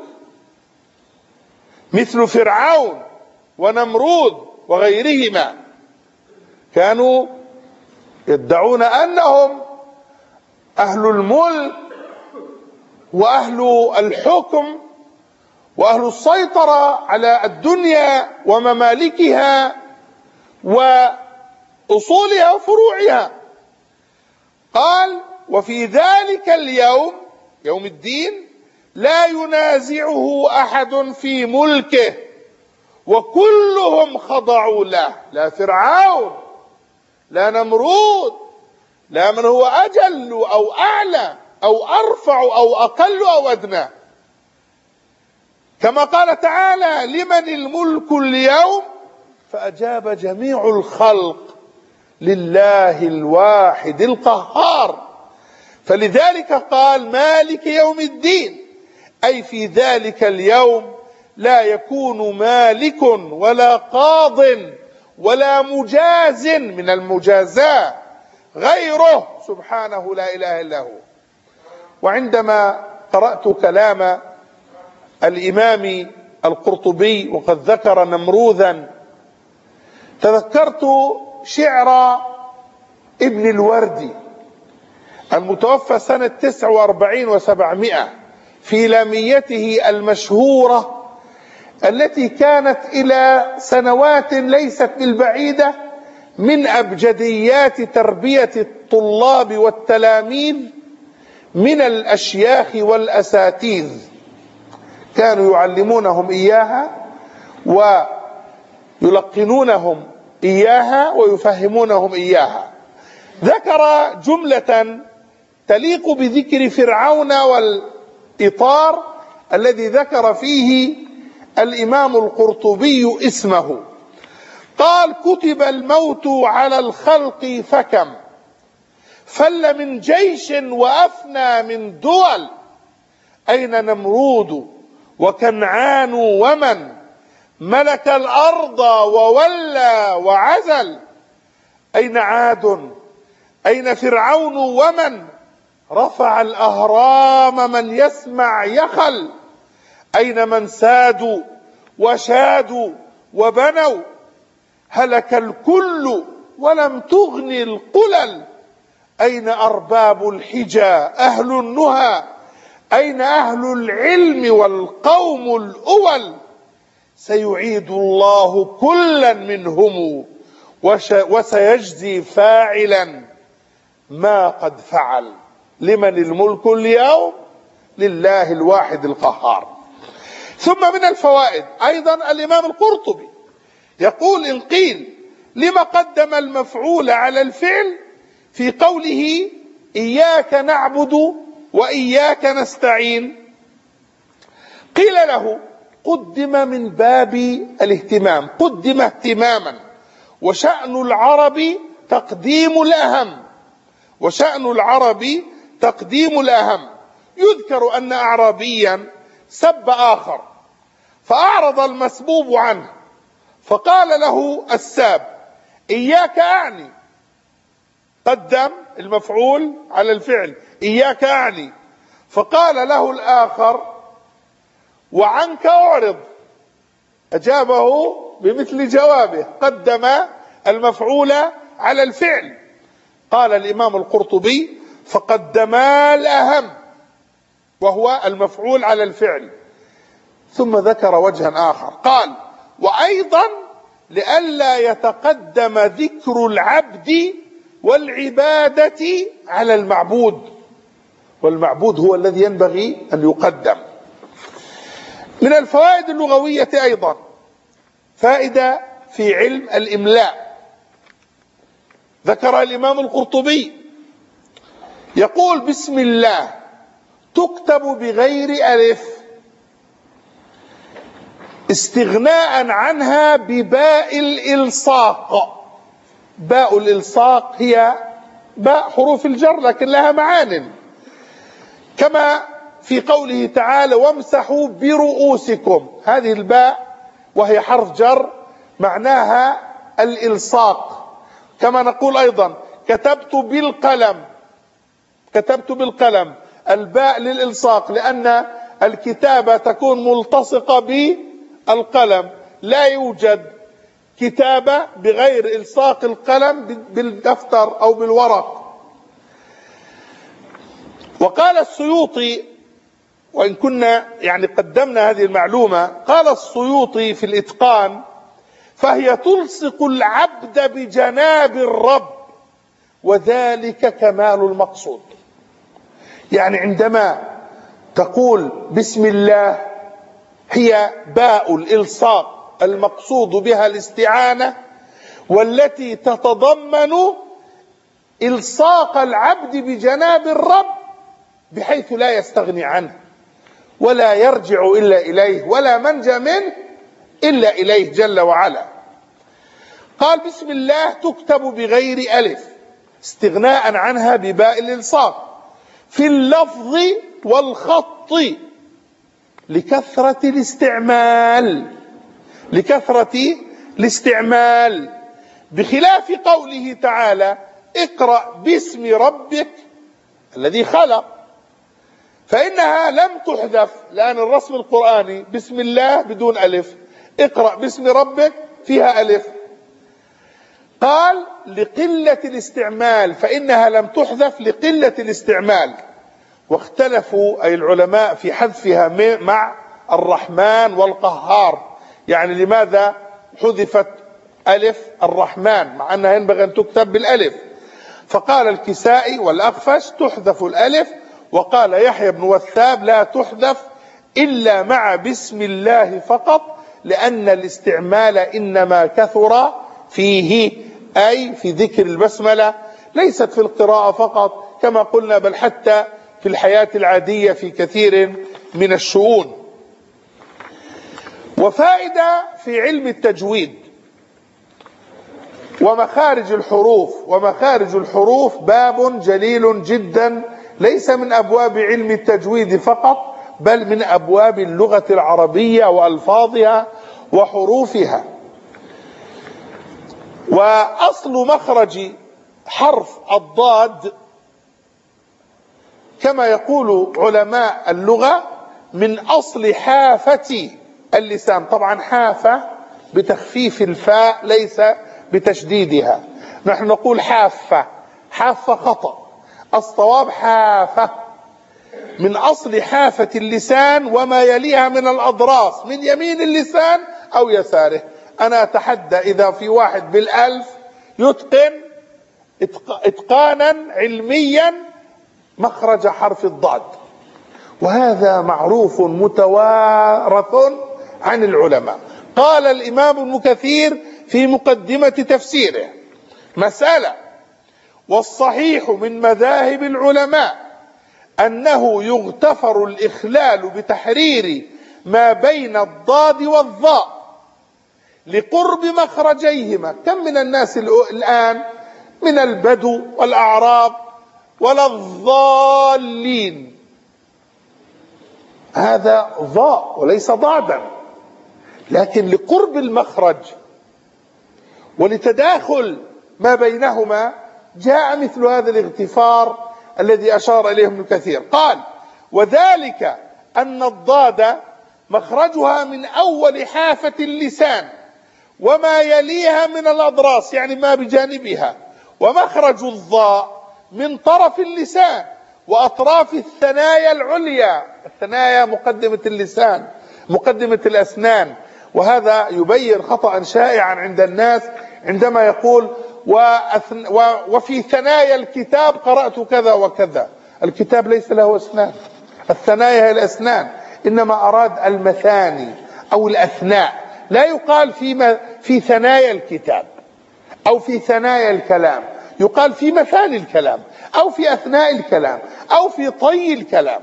مثل فرعون ونمرود وغيرهما، كانوا يدعون أنهم أهل الملك وأهل الحكم وأهل السيطرة على الدنيا وممالكها وأصولها وفروعها. قال وفي ذلك اليوم يوم الدين لا ينازعه أحد في ملكه وكلهم خضعوا له، لا فرعون لا نمرود لا من هو أجل أو أعلى أو أرفع أو أقل أو أدنى، كما قال تعالى لمن الملك اليوم فأجاب جميع الخلق لله الواحد القهار. فلذلك قال مالك يوم الدين، أي في ذلك اليوم لا يكون مالك ولا قاض ولا مجاز من المجازاة غيره سبحانه لا إله إلا هو. وعندما قرأت كلام الإمام القرطبي وقد ذكر نمروذا تذكرت شعر ابن الوردي المتوفى سنة 49 و700 في لاميته المشهورة التي كانت إلى سنوات ليست بالبعيدة من أبجديات تربية الطلاب والتلاميذ من الأشياخ والأساتذة، كانوا يعلمونهم إياها ويلقنونهم إياها ويفهمونهم إياها. ذكر جملة تليق بذكر فرعون والإطار الذي ذكر فيه الإمام القرطبي اسمه. قال: كتب الموت على الخلق فكم فل من جيش وأفنى من دول، أين نمرود وكنعان ومن ملك الأرض وولى وعزل، أين عاد أين فرعون ومن رفع الأهرام من يسمع يخل، أين من سادوا وشادوا وبنوا، هلك الكل ولم تغن القلل، أين أرباب الحجى أهل النهى، أين أهل العلم والقوم الأول، سيعيد الله كلا منهم وسيجزي فاعلا ما قد فعل، لمن الملك اليوم لله الواحد القهار. ثم من الفوائد أيضا الإمام القرطبي يقول: إن قيل لما قدم المفعول على الفعل في قوله إياك نعبد وإياك نستعين، قيل له: قدم من باب الاهتمام، قدم اهتماما، وشأن العرب تقديم الأهم، وشأن العرب تقديم الأهم. يذكر أن أعرابيا سب آخر فأعرض المسبوب عنه، فقال له الساب: إياك أعني، قدم المفعول على الفعل، إياك أعني، فقال له الآخر: وعنك أعرض، أجابه بمثل جوابه، قدم المفعول على الفعل. قال الإمام القرطبي: فقدما الأهم وهو المفعول على الفعل. ثم ذكر وجها آخر، قال: وأيضا لئلا يتقدم ذكر العبد والعبادة على المعبود، والمعبود هو الذي ينبغي أن يقدم. من الفوائد اللغوية أيضا فائدة في علم الإملاء، ذكر الإمام القرطبي يقول: بسم الله تكتب بغير ألف استغناء عنها بباء الإلصاق. باء الإلصاق هي باء حروف الجر لكن لها معان، كما في قوله تعالى: وامسحوا برؤوسكم، هذه الباء وهي حرف جر معناها الإلصاق. كما نقول أيضا: كتبت بالقلم، كتبت بالقلم، الباء للإلصاق، لأن الكتابة تكون ملتصقة بالقلم، لا يوجد كتابة بغير إلصاق القلم بالدفتر أو بالورق. وقال السيوطي، وإن كنا قدمنا هذه المعلومة، قال السيوطي في الإتقان: فهي تلصق العبد بجناب الرب وذلك كمال المقصود. يعني عندما تقول بسم الله هي باء الإلصاق المقصود بها الاستعانة، والتي تتضمن إلصاق العبد بجناب الرب بحيث لا يستغني عنه ولا يرجع إلا إليه ولا منجا منه إلا إليه جل وعلا. قال: بسم الله تكتب بغير ألف استغناء عنها بباء الإلصاق في اللفظ والخط لكثرة الاستعمال، لكثرة الاستعمال، بخلاف قوله تعالى: اقرأ باسم ربك الذي خلق، فإنها لم تحذف، لأن الرسم القرآني بسم الله بدون ألف، اقرأ باسم ربك فيها ألف. قال: لقلة الاستعمال، فإنها لم تحذف لقلة الاستعمال. واختلفوا أي العلماء في حذفها مع الرحمن والقهار، يعني لماذا حذفت ألف الرحمن مع أنها ينبغي أن تكتب بالألف؟ فقال الكسائي والأخفش تحذف الألف، وقال يحيى بن وثاب لا تحذف إلا مع بسم الله فقط، لأن الاستعمال إنما كثر فيه، أي في ذكر البسملة، ليست في القراءة فقط كما قلنا، بل حتى في الحياة العادية في كثير من الشؤون. وفائدة في علم التجويد ومخارج الحروف. ومخارج الحروف باب جليل جدا، ليس من أبواب علم التجويد فقط، بل من أبواب اللغة العربية وألفاظها وحروفها. وأصل مخرج حرف الضاد كما يقول علماء اللغة من أصل حافة اللسان. طبعا حافة بتخفيف الفاء ليس بتشديدها، نحن نقول حافة، حافة خطأ، الصواب حافة. من أصل حافة اللسان وما يليها من الأضراس من يمين اللسان أو يساره. أنا أتحدى إذا في واحد بالألف يتقن إتقانا علميا مخرج حرف الضاد، وهذا معروف متوارث عن العلماء. قال الإمام ابن كثير في مقدمة تفسيره: مسألة، والصحيح من مذاهب العلماء أنه يغتفر الإخلال بتحرير ما بين الضاد والظاء لقرب مخرجيهما. كم من الناس الآن من البدو والأعراب ولا الضالين، هذا ضاء وليس ضادا، لكن لقرب المخرج ولتداخل ما بينهما جاء مثل هذا الاغتفار الذي أشار إليه ابن كثير. قال: وذلك أن الضاد مخرجها من أول حافة اللسان وما يليها من الأضراس، يعني ما بجانبها، ومخرج الضاء من طرف اللسان وأطراف الثنايا العليا. الثنايا مقدمة اللسان، مقدمة الأسنان. وهذا يبين خطأ شائعا عند الناس عندما يقول وفي ثنايا الكتاب قرأت كذا وكذا. الكتاب ليس له أسنان، الثنايا هي الأسنان، إنما أراد المثاني أو الأثناء. لا يقال في ثنايا الكتاب أو في ثنايا الكلام، يقال في مثاني الكلام أو في أثناء الكلام أو في طي الكلام.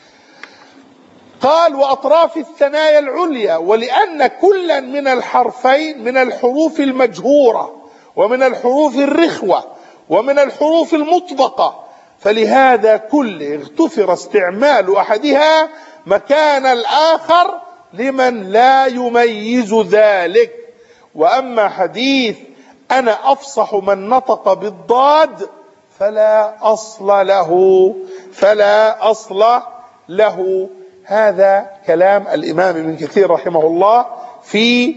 قال: وأطراف الثنايا العليا، ولأن كلا من الحرفين من الحروف المجهورة ومن الحروف الرخوة ومن الحروف المطبقة، فلهذا كل اغتفر استعمال أحدها مكان الآخر لمن لا يميز ذلك. وأما حديث أنا أفصح من نطق بالضاد فلا أصل له. هذا كلام الإمام ابن كثير رحمه الله في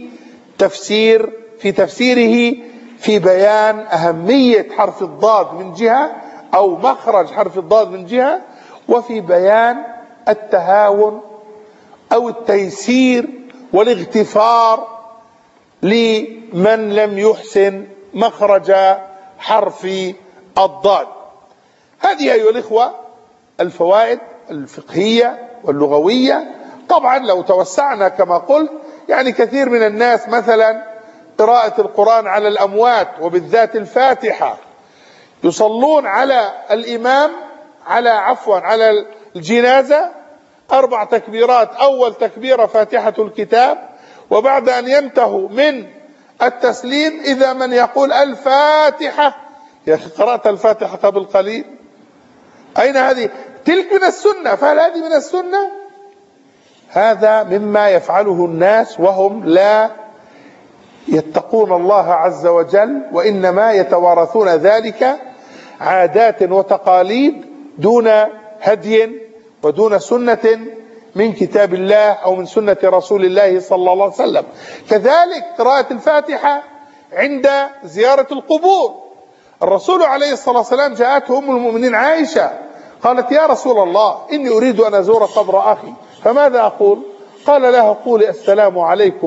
تفسيره في بيان أهمية حرف الضاد من جهة، أو مخرج حرف الضاد من جهة، وفي بيان التهاون أو التيسير والاغتفار لمن لم يحسن مخرج حرف الضاد. هذه أيها الإخوة الفوائد الفقهية واللغوية. طبعا لو توسعنا كما قلت، يعني كثير من الناس مثلا قراءة القرآن على الأموات وبالذات الفاتحة، يصلون على الإمام على الجنازة 4 تكبيرات. أول تكبيرة فاتحة الكتاب، وبعد أن ينتهوا من التسليم إذا من يقول الفاتحة. يا أخي قرأت الفاتحة قبل قليل، أين هذه؟ تلك من السنة، فهل هذه من السنة؟ هذا مما يفعله الناس وهم لا يتقون الله عز وجل، وإنما يتوارثون ذلك عادات وتقاليد دون هدي ودون سنة من كتاب الله أو من سنة رسول الله صلى الله عليه وسلم. كذلك قراءة الفاتحة عند زيارة القبور. الرسول عليه الصلاة والسلام جاءته أم المؤمنين عائشة قالت: يا رسول الله، إني أريد أن أزور قبر أخي، فماذا أقول؟ قال لها: قولي السلام عليكم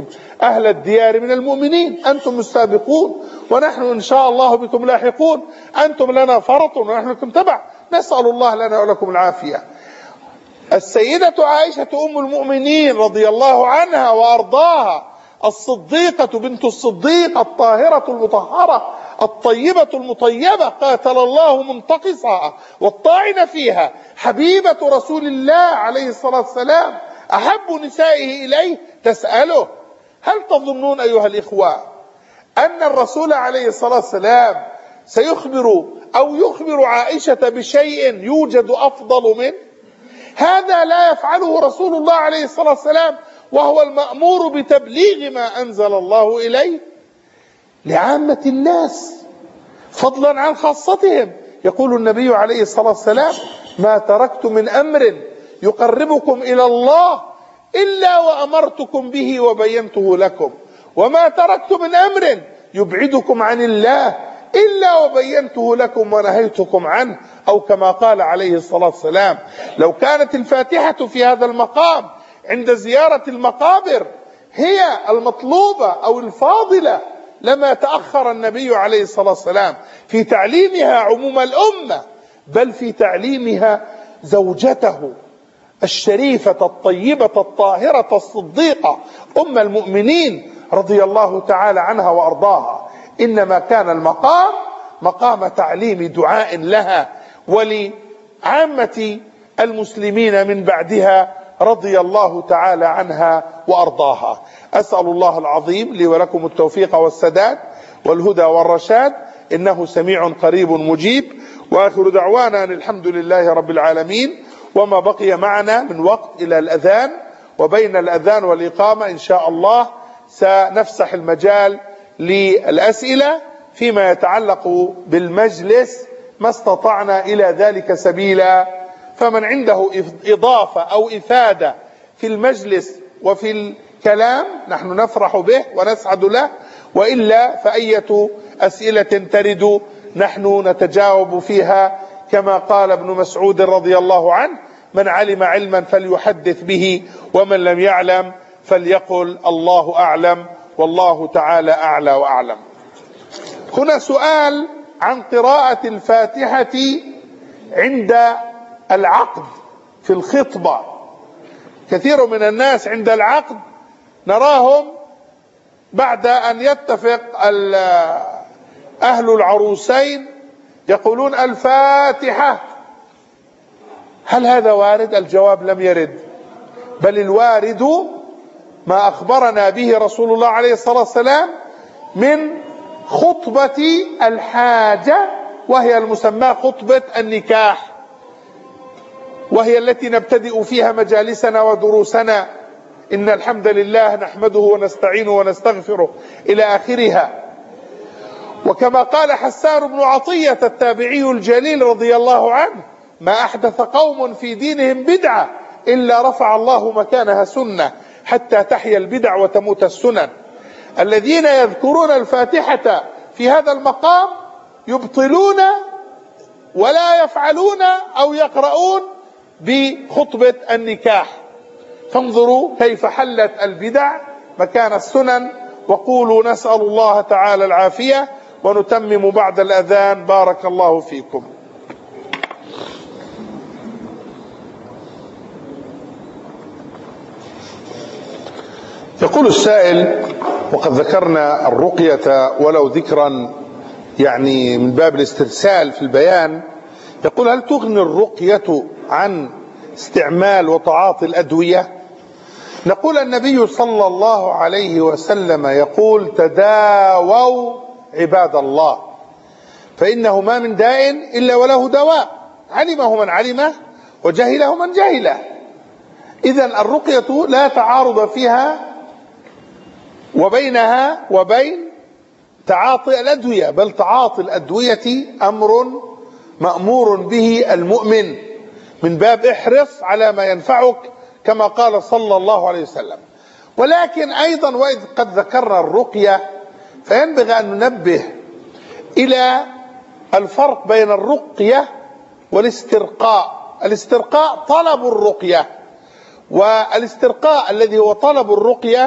أهل الديار من المؤمنين، أنتم السابقون ونحن إن شاء الله بكم لاحقون، أنتم لنا فرط ونحن لكم تبع، نسأل الله لنا ولكم العافية. السيدة عائشة أم المؤمنين رضي الله عنها وأرضاها، الصديقة بنت الصديق، الطاهرة المطهرة، الطيبة المطيبة، قاتل الله منتقصها والطاعن فيها، حبيبة رسول الله عليه الصلاة والسلام، أحب نسائه إليه، تسأله: هل تظنون أيها الإخوة أن الرسول عليه الصلاة والسلام سيخبر أو يخبر عائشة بشيء يوجد أفضل منه؟ هذا لا يفعله رسول الله عليه الصلاة والسلام وهو المأمور بتبليغ ما أنزل الله إليه لعامة الناس فضلا عن خاصتهم. يقول النبي عليه الصلاة والسلام: ما تركت من أمر يقربكم إلى الله إلا وأمرتكم به وبينته لكم، وما تركت من أمر يبعدكم عن الله إلا وبينته لكم ونهيتكم عنه، أو كما قال عليه الصلاة والسلام. لو كانت الفاتحة في هذا المقام عند زيارة المقابر هي المطلوبة أو الفاضلة لما تأخر النبي عليه الصلاة والسلام في تعليمها عموم الأمة، بل في تعليمها زوجته الشريفة الطيبة الطاهرة الصديقة أم المؤمنين رضي الله تعالى عنها وأرضاها. إنما كان المقام مقام تعليم دعاء لها ولعامة المسلمين من بعدها رضي الله تعالى عنها وأرضاها. أسأل الله العظيم لي ولكم التوفيق والسداد والهدى والرشاد، إنه سميع قريب مجيب. وآخر دعوانا أن الحمد لله رب العالمين. وما بقي معنا من وقت إلى الأذان، وبين الأذان والإقامة إن شاء الله سنفسح المجال للأسئلة فيما يتعلق بالمجلس ما استطعنا إلى ذلك سبيلا. فمن عنده إضافة أو إفادة في المجلس وفي الكلام نحن نفرح به ونسعد له، وإلا فأية أسئلة ترد نحن نتجاوب فيها، كما قال ابن مسعود رضي الله عنه: من علم علما فليحدث به، ومن لم يعلم فليقل الله أعلم، والله تعالى أعلى وأعلم. هنا سؤال عن قراءة الفاتحة عند العقد في الخطبة. كثير من الناس عند العقد نراهم بعد أن يتفق أهل العروسين يقولون الفاتحة. هل هذا وارد؟ الجواب: لم يرد، بل الوارد ما أخبرنا به رسول الله عليه الصلاة والسلام من خطبة الحاجة، وهي المسمى خطبة النكاح، وهي التي نبتدئ فيها مجالسنا ودروسنا: إن الحمد لله نحمده ونستعينه ونستغفره إلى آخرها. وكما قال حسان بن عطية التابعي الجليل رضي الله عنه: ما أحدث قوم في دينهم بدعة إلا رفع الله مكانها سنة حتى تحيا البدع وتموت السنن. الذين يذكرون الفاتحة في هذا المقام يبطلون ولا يفعلون أو يقرؤون بخطبة النكاح. فانظروا كيف حلت البدع مكان السنن. وقولوا نسأل الله تعالى العافية، ونتمم بعد الأذان. بارك الله فيكم. يقول السائل: وقد ذكرنا الرقية ولو ذكرا يعني من باب الاسترسال في البيان. يقول: هل تغني الرقية عن استعمال وتعاطي الأدوية؟ نقول: النبي صلى الله عليه وسلم يقول: تداووا عباد الله، فإنه ما من داء إلا وله دواء، علمه من علمه وجهله من جهله. إذن الرقية لا تعارض فيها وبينها وبين تعاطي الأدوية، بل تعاطي الأدوية أمر مأمور به المؤمن، من باب احرص على ما ينفعك كما قال صلى الله عليه وسلم. ولكن أيضا وإذ قد ذكرنا الرقية فينبغي أن ننبه إلى الفرق بين الرقية والاسترقاء. الاسترقاء طلب الرقية، والاسترقاء الذي هو طلب الرقية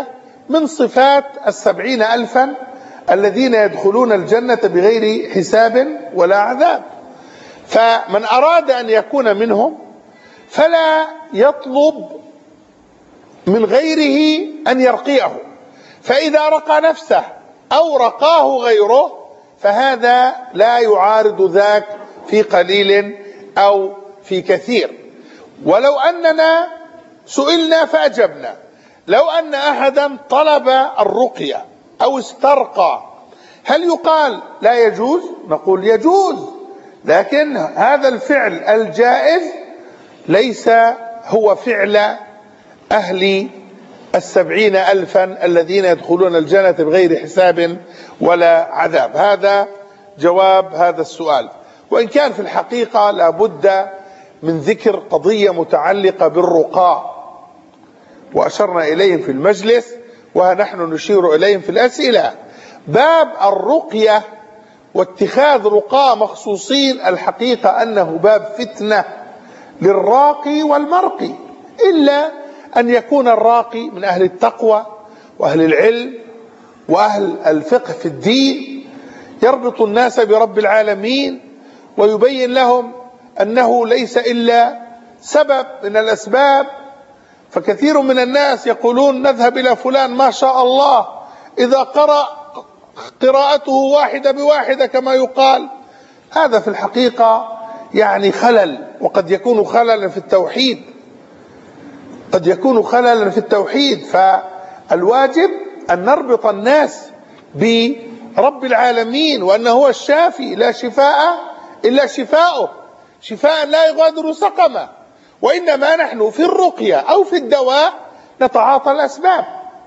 من صفات 70,000 الذين يدخلون الجنة بغير حساب ولا عذاب. فمن أراد أن يكون منهم فلا يطلب من غيره أن يرقيه، فإذا رقى نفسه أو رقاه غيره فهذا لا يعارض ذاك في قليل أو في كثير. ولو أننا سئلنا فأجبنا، لو أن أحدا طلب الرقية أو استرقى هل يقال لا يجوز؟ نقول يجوز، لكن هذا الفعل الجائز ليس هو فعل أهل 70,000 الذين يدخلون الجنة بغير حساب ولا عذاب. هذا جواب هذا السؤال. وإن كان في الحقيقة لابد من ذكر قضية متعلقة بالرقاء، وأشرنا إليهم في المجلس ونحن نشير إليهم في الأسئلة. باب الرقية واتخاذ رقاء مخصوصين الحقيقة أنه باب فتنة للراقي والمرقي، إلا أن يكون الراقي من أهل التقوى وأهل العلم وأهل الفقه في الدين، يربط الناس برب العالمين ويبين لهم أنه ليس إلا سبب من الأسباب. فكثير من الناس يقولون نذهب إلى فلان ما شاء الله إذا قرأ قراءته واحدة بواحدة كما يقال. هذا في الحقيقة يعني خلل، وقد يكون خللا في التوحيد، قد يكون خللا في التوحيد. فالواجب أن نربط الناس برب العالمين وأنه هو الشافي، لا شفاء إلا شفاؤه، شفاء لا يغادر سقما. وإنما نحن في الرقية أو في الدواء نتعاطى الأسباب.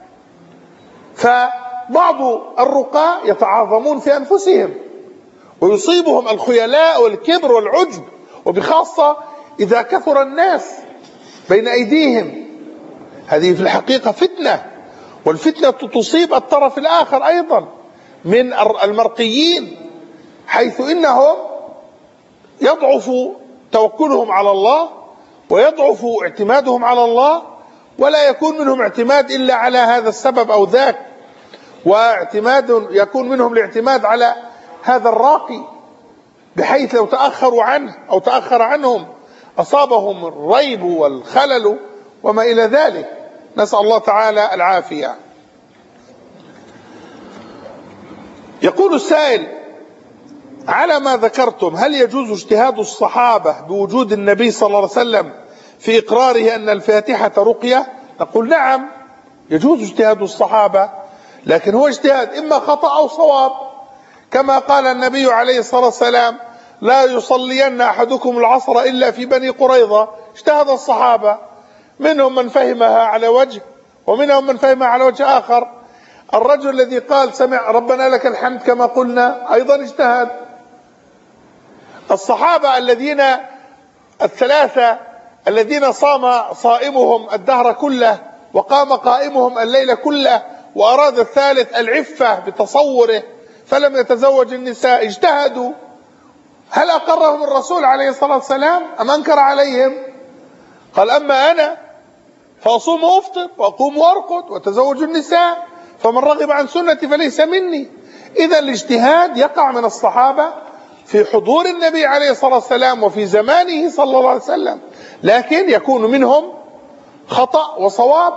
فبعض الرقاة يتعاظمون في أنفسهم ويصيبهم الخيلاء والكبر والعجب، وبخاصة إذا كثر الناس بين أيديهم. هذه في الحقيقة فتنة، والفتنة تصيب الطرف الآخر أيضا من المرقيين، حيث إنهم يضعف توكلهم على الله ويضعف اعتمادهم على الله، ولا يكون منهم اعتماد إلا على هذا السبب أو ذاك، واعتماد يكون منهم الاعتماد على هذا الراقي، بحيث لو تأخروا عنه أو تأخر عنهم أصابهم الريب والخلل وما إلى ذلك. نسأل الله تعالى العافية. يقول السائل: على ما ذكرتم هل يجوز اجتهاد الصحابة بوجود النبي صلى الله عليه وسلم في إقراره أن الفاتحة رقية؟ نقول نعم، يجوز اجتهاد الصحابة، لكن هو اجتهاد إما خطأ أو صواب، كما قال النبي عليه الصلاة والسلام: لا يصلين أحدكم العصر إلا في بني قريظة. اجتهد الصحابة، منهم من فهمها على وجه ومنهم من فهمها على وجه آخر. الرجل الذي قال سمع ربنا لك الحمد كما قلنا أيضا اجتهد. الصحابة الذين الثلاثة الذين صام صائمهم الدهر كله وقام قائمهم الليل كله، وأراد الثالث العفة بتصوره فلم يتزوج النساء، اجتهدوا. هل أقرهم الرسول عليه الصلاة والسلام أم أنكر عليهم؟ قال: أما أنا فأصوم وأفطر وأقوم وأرقد وأتزوج النساء، فمن رغب عن سنتي فليس مني. إذا الاجتهاد يقع من الصحابة في حضور النبي عليه الصلاة والسلام وفي زمانه صلى الله عليه وسلم، لكن يكون منهم خطأ وصواب.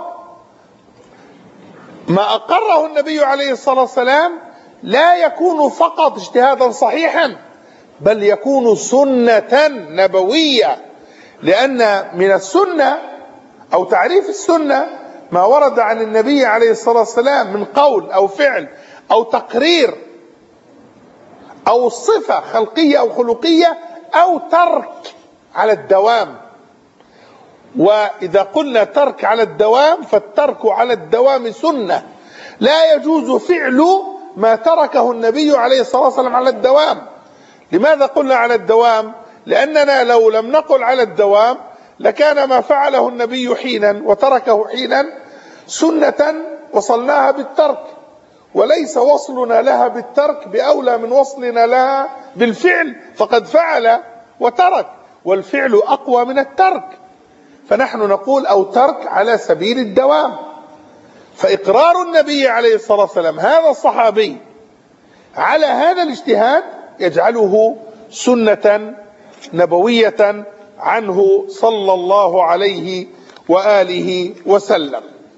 ما أقره النبي عليه الصلاة والسلام لا يكون فقط اجتهادا صحيحا، بل يكون سنة نبوية، لأن من السنة أو تعريف السنة ما ورد عن النبي عليه الصلاة والسلام من قول أو فعل أو تقرير أو صفة خلقية أو خلقية أو ترك على الدوام. وإذا قلنا ترك على الدوام فالترك على الدوام سنة، لا يجوز فعل ما تركه النبي عليه الصلاة والسلام على الدوام. لماذا قلنا على الدوام؟ لأننا لو لم نقل على الدوام لكان ما فعله النبي حينا وتركه حينا سنة وصلناها بالترك، وليس وصلنا لها بالترك بأولى من وصلنا لها بالفعل، فقد فعل وترك، والفعل أقوى من الترك. فنحن نقول أو ترك على سبيل الدوام. فإقرار النبي عليه الصلاة والسلام هذا الصحابي على هذا الاجتهاد يجعله سنة نبوية عنه صلى الله عليه وآله وسلم.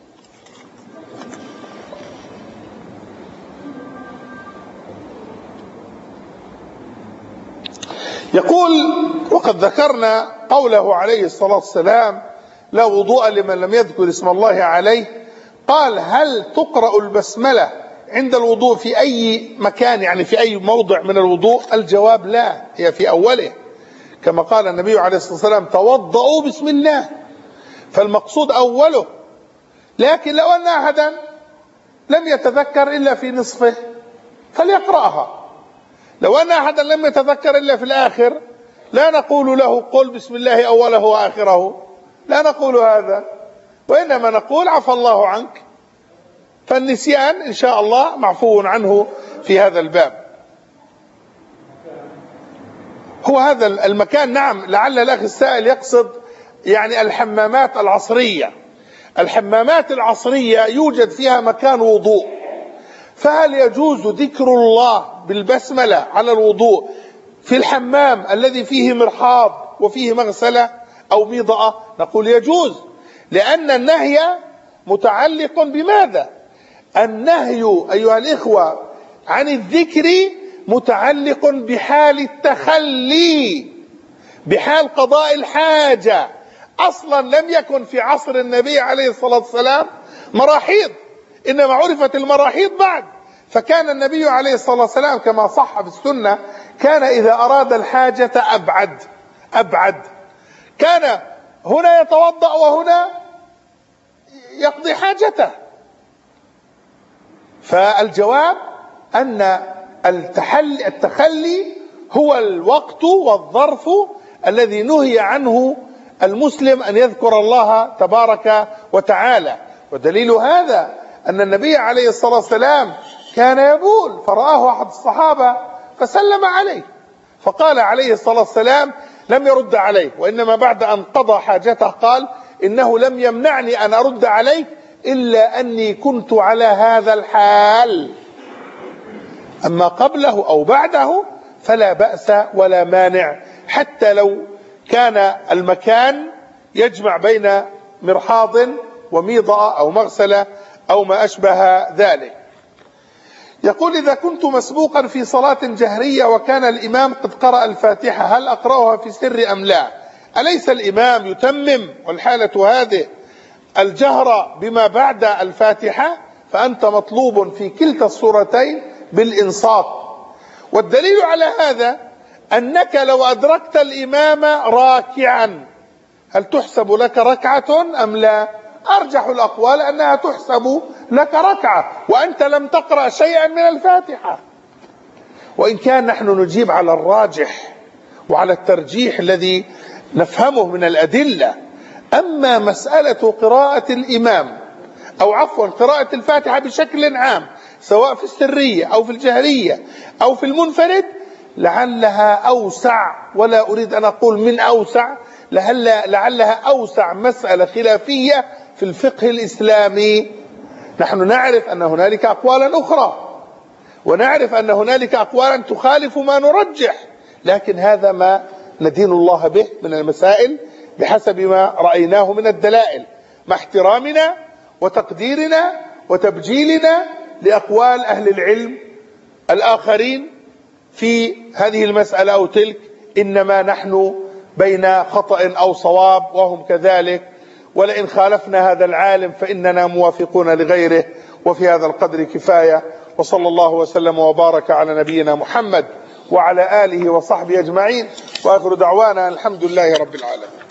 يقول: وقد ذكرنا قوله عليه الصلاة والسلام: لا وضوء لمن لم يذكر اسم الله عليه. قال: هل تقرأ البسملة عند الوضوء في أي مكان، يعني في أي موضع من الوضوء؟ الجواب: لا، هي في أوله، كما قال النبي عليه الصلاة والسلام: توضؤوا بسم الله، فالمقصود أوله. لكن لو أن أحدا لم يتذكر إلا في نصفه فليقرأها. لو أن أحدا لم يتذكر إلا في الآخر لا نقول له قل بسم الله أوله وآخره، لا نقول هذا، وإنما نقول عفى الله عنك. فالنسيان إن شاء الله معفو عنه في هذا الباب. هو هذا المكان، نعم، لعل الأخ السائل يقصد يعني الحمامات العصرية. الحمامات العصرية يوجد فيها مكان وضوء، فهل يجوز ذكر الله بالبسملة على الوضوء في الحمام الذي فيه مرحاض وفيه مغسلة أو ميضأة؟ نقول يجوز، لأن النهي متعلق بماذا؟ النهي أيها الإخوة عن الذكر متعلق بحال التخلي، بحال قضاء الحاجة. أصلا لم يكن في عصر النبي عليه الصلاة والسلام مراحيض، إنما عرفت المراحيض بعد. فكان النبي عليه الصلاة والسلام كما صح في السنة كان إذا أراد الحاجة أبعد، كان هنا يتوضأ وهنا يقضي حاجته. فالجواب أن التخلي هو الوقت والظرف الذي نهي عنه المسلم أن يذكر الله تبارك وتعالى. ودليل هذا أن النبي عليه الصلاة والسلام كان يبول، فرآه أحد الصحابة فسلم عليه، فقال عليه الصلاة والسلام لم يرد عليه، وإنما بعد أن قضى حاجته قال: إنه لم يمنعني أن أرد عليك إلا أني كنت على هذا الحال، أما قبله أو بعده فلا بأس ولا مانع، حتى لو كان المكان يجمع بين مرحاض وميضأة أو مغسلة أو ما أشبه ذلك. يقول: إذا كنت مسبوقا في صلاة جهرية وكان الإمام قد قرأ الفاتحة هل أقرأها في سر أم لا؟ أليس الإمام يتمم والحالة هذه الجهر بما بعد الفاتحة؟ فأنت مطلوب في كلتا الصورتين بالإنصات. والدليل على هذا أنك لو أدركت الإمام راكعا هل تحسب لك ركعة أم لا؟ أرجح الأقوال أنها تحسب لك ركعة وأنت لم تقرأ شيئا من الفاتحة، وإن كان نحن نجيب على الراجح وعلى الترجيح الذي نفهمه من الأدلة. أما مسألة قراءة الإمام أو عفوا قراءة الفاتحة بشكل عام سواء في السرية أو في الجهرية أو في المنفرد لعلها أوسع، ولا أريد أن أقول من أوسع، لعلها أوسع مسألة خلافية في الفقه الإسلامي. نحن نعرف أن هنالك أقوالا أخرى ونعرف أن هنالك أقوالا تخالف ما نرجح، لكن هذا ما ندين الله به من المسائل بحسب ما رأيناه من الدلائل، مع احترامنا وتقديرنا وتبجيلنا لأقوال أهل العلم الآخرين في هذه المسألة أو تلك. إنما نحن بين خطأ أو صواب وهم كذلك، ولئن خالفنا هذا العالم فإننا موافقون لغيره. وفي هذا القدر كفاية، وصلى الله وسلم وبارك على نبينا محمد وعلى آله وصحبه أجمعين، وآخر دعوانا الحمد لله رب العالمين.